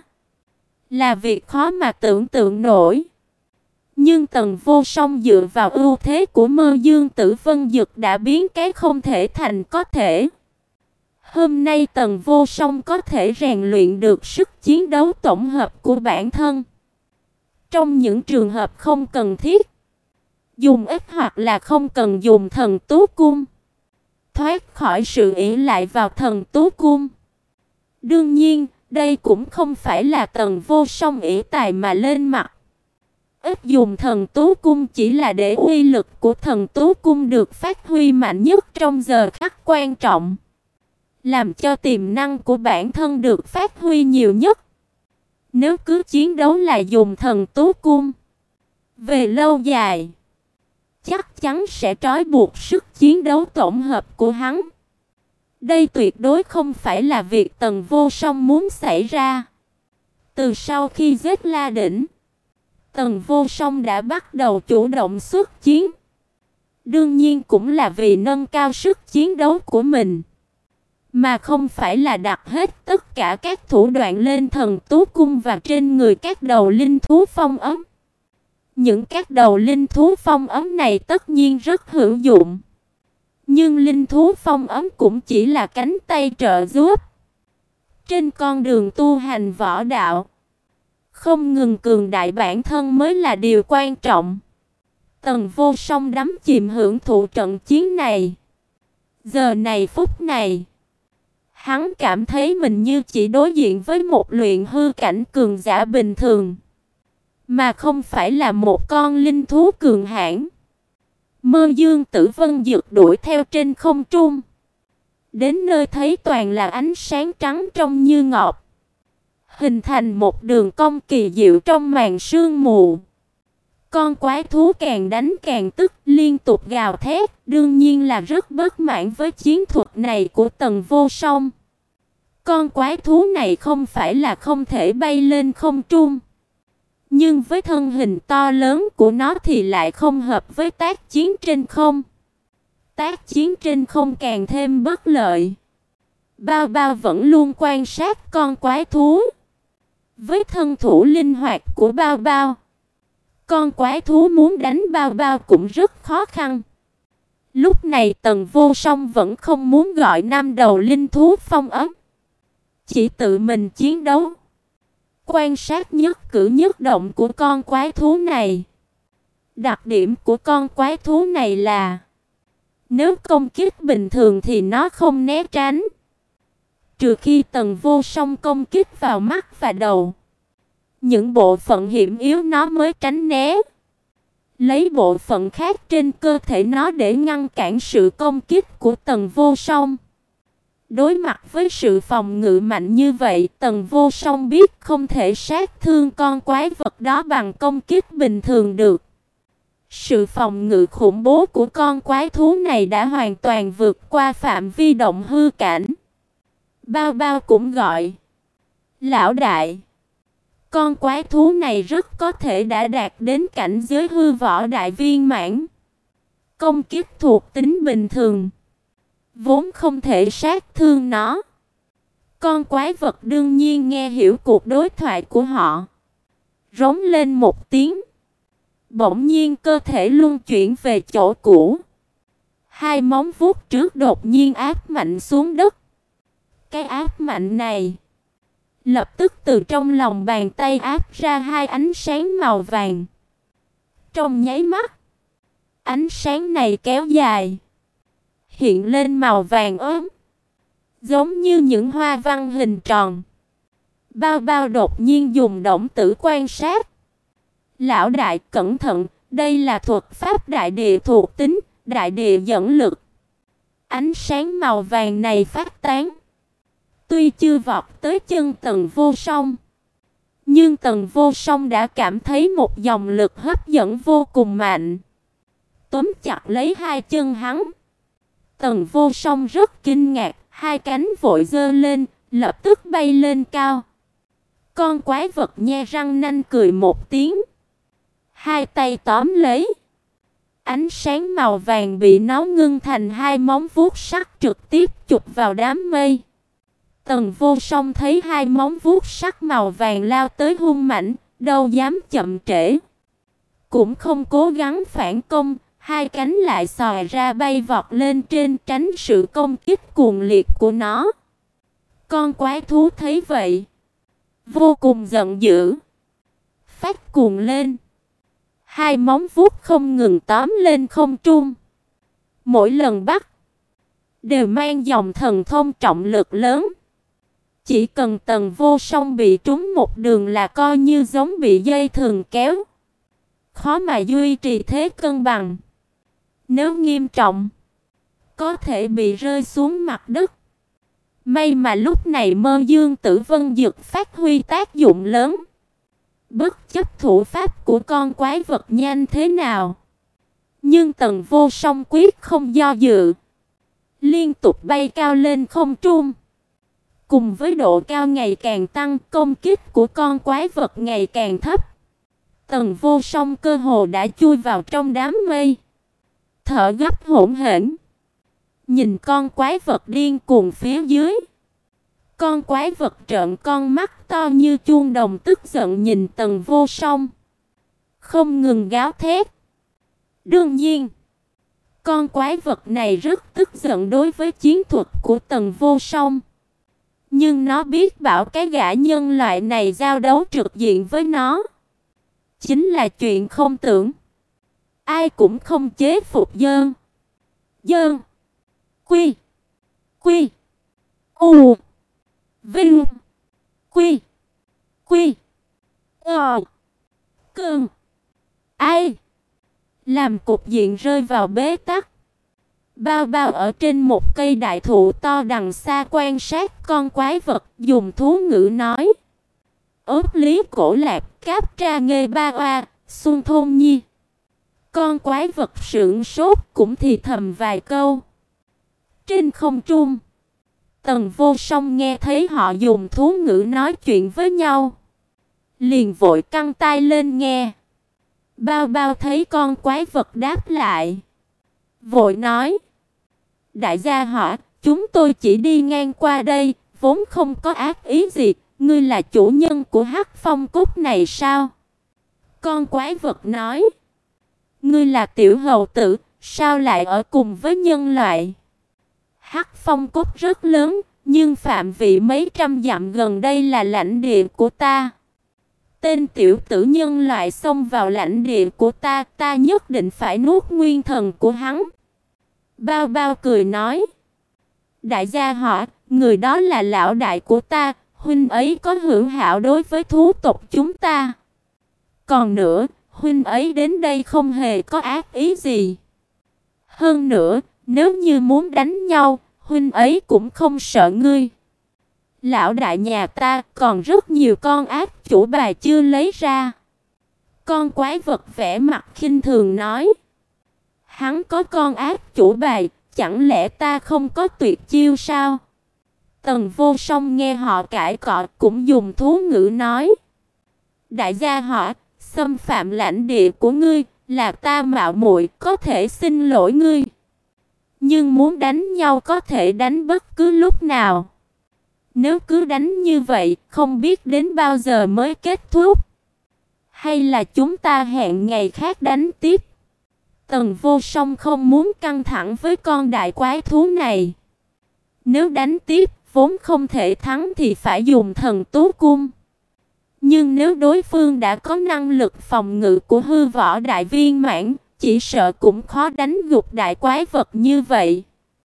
là việc khó mà tưởng tượng nổi. Nhưng Tần Vô Song dựa vào ưu thế của Mơ Dương Tử Vân Dực đã biến cái không thể thành có thể. Hôm nay Tần Vô Song có thể rèn luyện được sức chiến đấu tổng hợp của bản thân. Trong những trường hợp không cần thiết, dùng ít hoặc là không cần dùng thần tú cung, thoát khỏi sự ỷ lại vào thần tú cung. Đương nhiên, đây cũng không phải là Tần Vô Song ỷ tài mà lên mặt. Ít dùng thần tú cung chỉ là để uy lực của thần tú cung được phát huy mạnh nhất trong giờ khắc quan trọng, làm cho tiềm năng của bản thân được phát huy nhiều nhất. Nếu cứ chiến đấu là dùng thần tú cung, về lâu dài chắc chắn sẽ trói buộc sức chiến đấu tổng hợp của hắn. Đây tuyệt đối không phải là việc Tần Vô Song muốn xảy ra. Từ sau khi giết La Đỉnh, Tần Vô Song đã bắt đầu chủ động xuất chiến. Đương nhiên cũng là vì nâng cao sức chiến đấu của mình, mà không phải là đặt hết tất cả các thủ đoạn lên thần tú cung và trên người các đầu linh thú phong ấm. Những các đầu linh thú phong ấm này tất nhiên rất hữu dụng, nhưng linh thú phong ấm cũng chỉ là cánh tay trợ giúp. Trên con đường tu hành võ đạo, không ngừng cường đại bản thân mới là điều quan trọng. Tần Vô Song đắm chìm hưởng thụ trận chiến này. Giờ này phút này, hắn cảm thấy mình như chỉ đối diện với một luyện hư cảnh cường giả bình thường, mà không phải là một con linh thú cường hãn. Mơ Dương Tử Vân Dực đuổi theo trên không trung, đến nơi thấy toàn là ánh sáng trắng trong như ngọc, hình thành một đường cong kỳ diệu trong màn sương mù. Con quái thú càng đánh càng tức, liên tục gào thét, đương nhiên là rất bất mãn với chiến thuật này của Tần Vô Song. Con quái thú này không phải là không thể bay lên không trung, nhưng với thân hình to lớn của nó thì lại không hợp với tác chiến trên không. Tác chiến trên không càng thêm bất lợi. Bao Bao vẫn luôn quan sát con quái thú. Với thân thủ linh hoạt của Bao Bao, con quái thú muốn đánh Bao Bao cũng rất khó khăn. Lúc này Tần Vô Song vẫn không muốn gọi năm đầu linh thú phong ấm, chỉ tự mình chiến đấu, quan sát nhất cử nhất động của con quái thú này. Đặc điểm của con quái thú này là nếu công kích bình thường thì nó không né tránh, trừ khi Tần Vô Song công kích vào mắt và đầu. Những bộ phận hiểm yếu nó mới tránh né, lấy bộ phận khác trên cơ thể nó để ngăn cản sự công kích của Tần Vô Song. Đối mặt với sự phòng ngự mạnh như vậy, Tần Vô Song biết không thể sát thương con quái vật đó bằng công kích bình thường được. Sự phòng ngự khủng bố của con quái thú này đã hoàn toàn vượt qua phạm vi động hư cảnh. Bao Bao cũng gọi: "Lão đại, con quái thú này rất có thể đã đạt đến cảnh giới hư võ đại viên mãn. Công kích thuộc tính bình thường vốn không thể sát thương nó." Con quái vật đương nhiên nghe hiểu cuộc đối thoại của họ, rống lên một tiếng. Bỗng nhiên cơ thể luân chuyển về chỗ cũ, hai móng vuốt trước đột nhiên áp mạnh xuống đất. Cái áp mạnh này lập tức từ trong lòng bàn tay áp ra hai ánh sáng màu vàng. Trong nháy mắt, ánh sáng này kéo dài, hiện lên màu vàng ốm, giống như những hoa văn hình tròn. Bao Bao đột nhiên dùng động tử quan sát. "Lão đại, cẩn thận, đây là thuật pháp đại địa thuộc tính, đại địa dẫn lực." Ánh sáng màu vàng này phát tán, Tuy chưa vọt tới chân Tần Vô Song, nhưng Tần Vô Song đã cảm thấy một dòng lực hấp dẫn vô cùng mạnh, túm chặt lấy hai chân hắn. Tần Vô Song rất kinh ngạc, hai cánh vội giơ lên, lập tức bay lên cao. Con quái vật nhe răng nanh cười một tiếng, hai tay tóm lấy. Ánh sáng màu vàng bị nó ngưng thành hai móng vuốt sắc trực tiếp chụp vào đám mây. Tần Vô Song thấy hai móng vuốt sắc màu vàng lao tới hung mãnh, đâu dám chậm trễ. Cũng không cố gắng phản công, hai cánh lại xòe ra bay vọt lên trên tránh sự công kích cuồng liệt của nó. Con quái thú thấy vậy, vô cùng giận dữ, phát cuồng lên. Hai móng vuốt không ngừng tóm lên không trung. Mỗi lần bắt, đều mang dòng thần thông trọng lực lớn. Chỉ cần Tần Vô Song bị trúng một đường là coi như giống bị dây thừng kéo, khó mà duy trì thế cân bằng. Nếu nghiêm trọng, có thể bị rơi xuống mặt đất. May mà lúc này Mơ Dương Tử Vân Dực phát huy tác dụng lớn. Bất chấp thủ pháp của con quái vật nhanh thế nào, nhưng Tần Vô Song quyết không do dự, liên tục bay cao lên không trung. Cùng với độ cao ngày càng tăng, công kích của con quái vật ngày càng thấp. Tần Vô Song cơ hồ đã chui vào trong đám mây, thở gấp hổn hển, nhìn con quái vật điên cuồng phía dưới. Con quái vật trợn con mắt to như chuông đồng tức giận nhìn Tần Vô Song, không ngừng gào thét. Đương nhiên, con quái vật này rất tức giận đối với chiến thuật của Tần Vô Song. Nhưng nó biết bảo cái gã nhân loại này giao đấu trực diện với nó chính là chuyện không tưởng. Ai cũng không chế phục dơn. Dơn. Quy. Quy. U. Vinh. Quy. Quy. Ờ. Cơn. Ai. Làm cục diện rơi vào bế tắc. Bao bao ở trên một cây đại thụ to đằng xa quan sát con quái vật, dùng thú ngữ nói: Ốt lý cổ lạc, cáp tra nghê ba oa, xuân thôn nhi. Con quái vật sững sốt cũng thì thầm vài câu. Trên không trung, Tần Vô Song nghe thấy họ dùng thú ngữ nói chuyện với nhau, liền vội căng tai lên nghe. Bao bao thấy con quái vật đáp lại, vội nói: Đại gia họ, chúng tôi chỉ đi ngang qua đây, vốn không có ác ý gì. Ngươi là chủ nhân của Hắc Phong Cốt này sao? Con quái vật nói: Ngươi là tiểu hầu tử, sao lại ở cùng với nhân loại? Hắc Phong Cốt rất lớn, nhưng phạm vị mấy trăm dặm gần đây là lãnh địa của ta. Tên tiểu tử nhân loại xông vào lãnh địa của ta, ta nhất định phải nuốt nguyên thần của hắn. Bao bao cười nói: Đại gia họ, người đó là lão đại của ta, huynh ấy có hữu hảo đối với thú tộc chúng ta. Còn nữa, huynh ấy đến đây không hề có ác ý gì. Hơn nữa, nếu như muốn đánh nhau, huynh ấy cũng không sợ ngươi. Lão đại nhà ta còn rất nhiều con ác chủ bài chưa lấy ra. Con quái vật vẻ mặt khinh thường nói: Hắn có con ác chủ bài, chẳng lẽ ta không có tuyệt chiêu sao? Tần Vô Song nghe họ cãi cọ cũng dùng thú ngữ nói: Đại gia họ, xâm phạm lãnh địa của ngươi, là ta mạo muội, có thể xin lỗi ngươi. Nhưng muốn đánh nhau có thể đánh bất cứ lúc nào. Nếu cứ đánh như vậy, không biết đến bao giờ mới kết thúc. Hay là chúng ta hẹn ngày khác đánh tiếp? Tần Vô Song không muốn căng thẳng với con đại quái thú này. Nếu đánh tiếp, vốn không thể thắng thì phải dùng thần tú cung. Nhưng nếu đối phương đã có năng lực phòng ngự của hư võ đại viên mãn, chỉ sợ cũng khó đánh gục đại quái vật như vậy.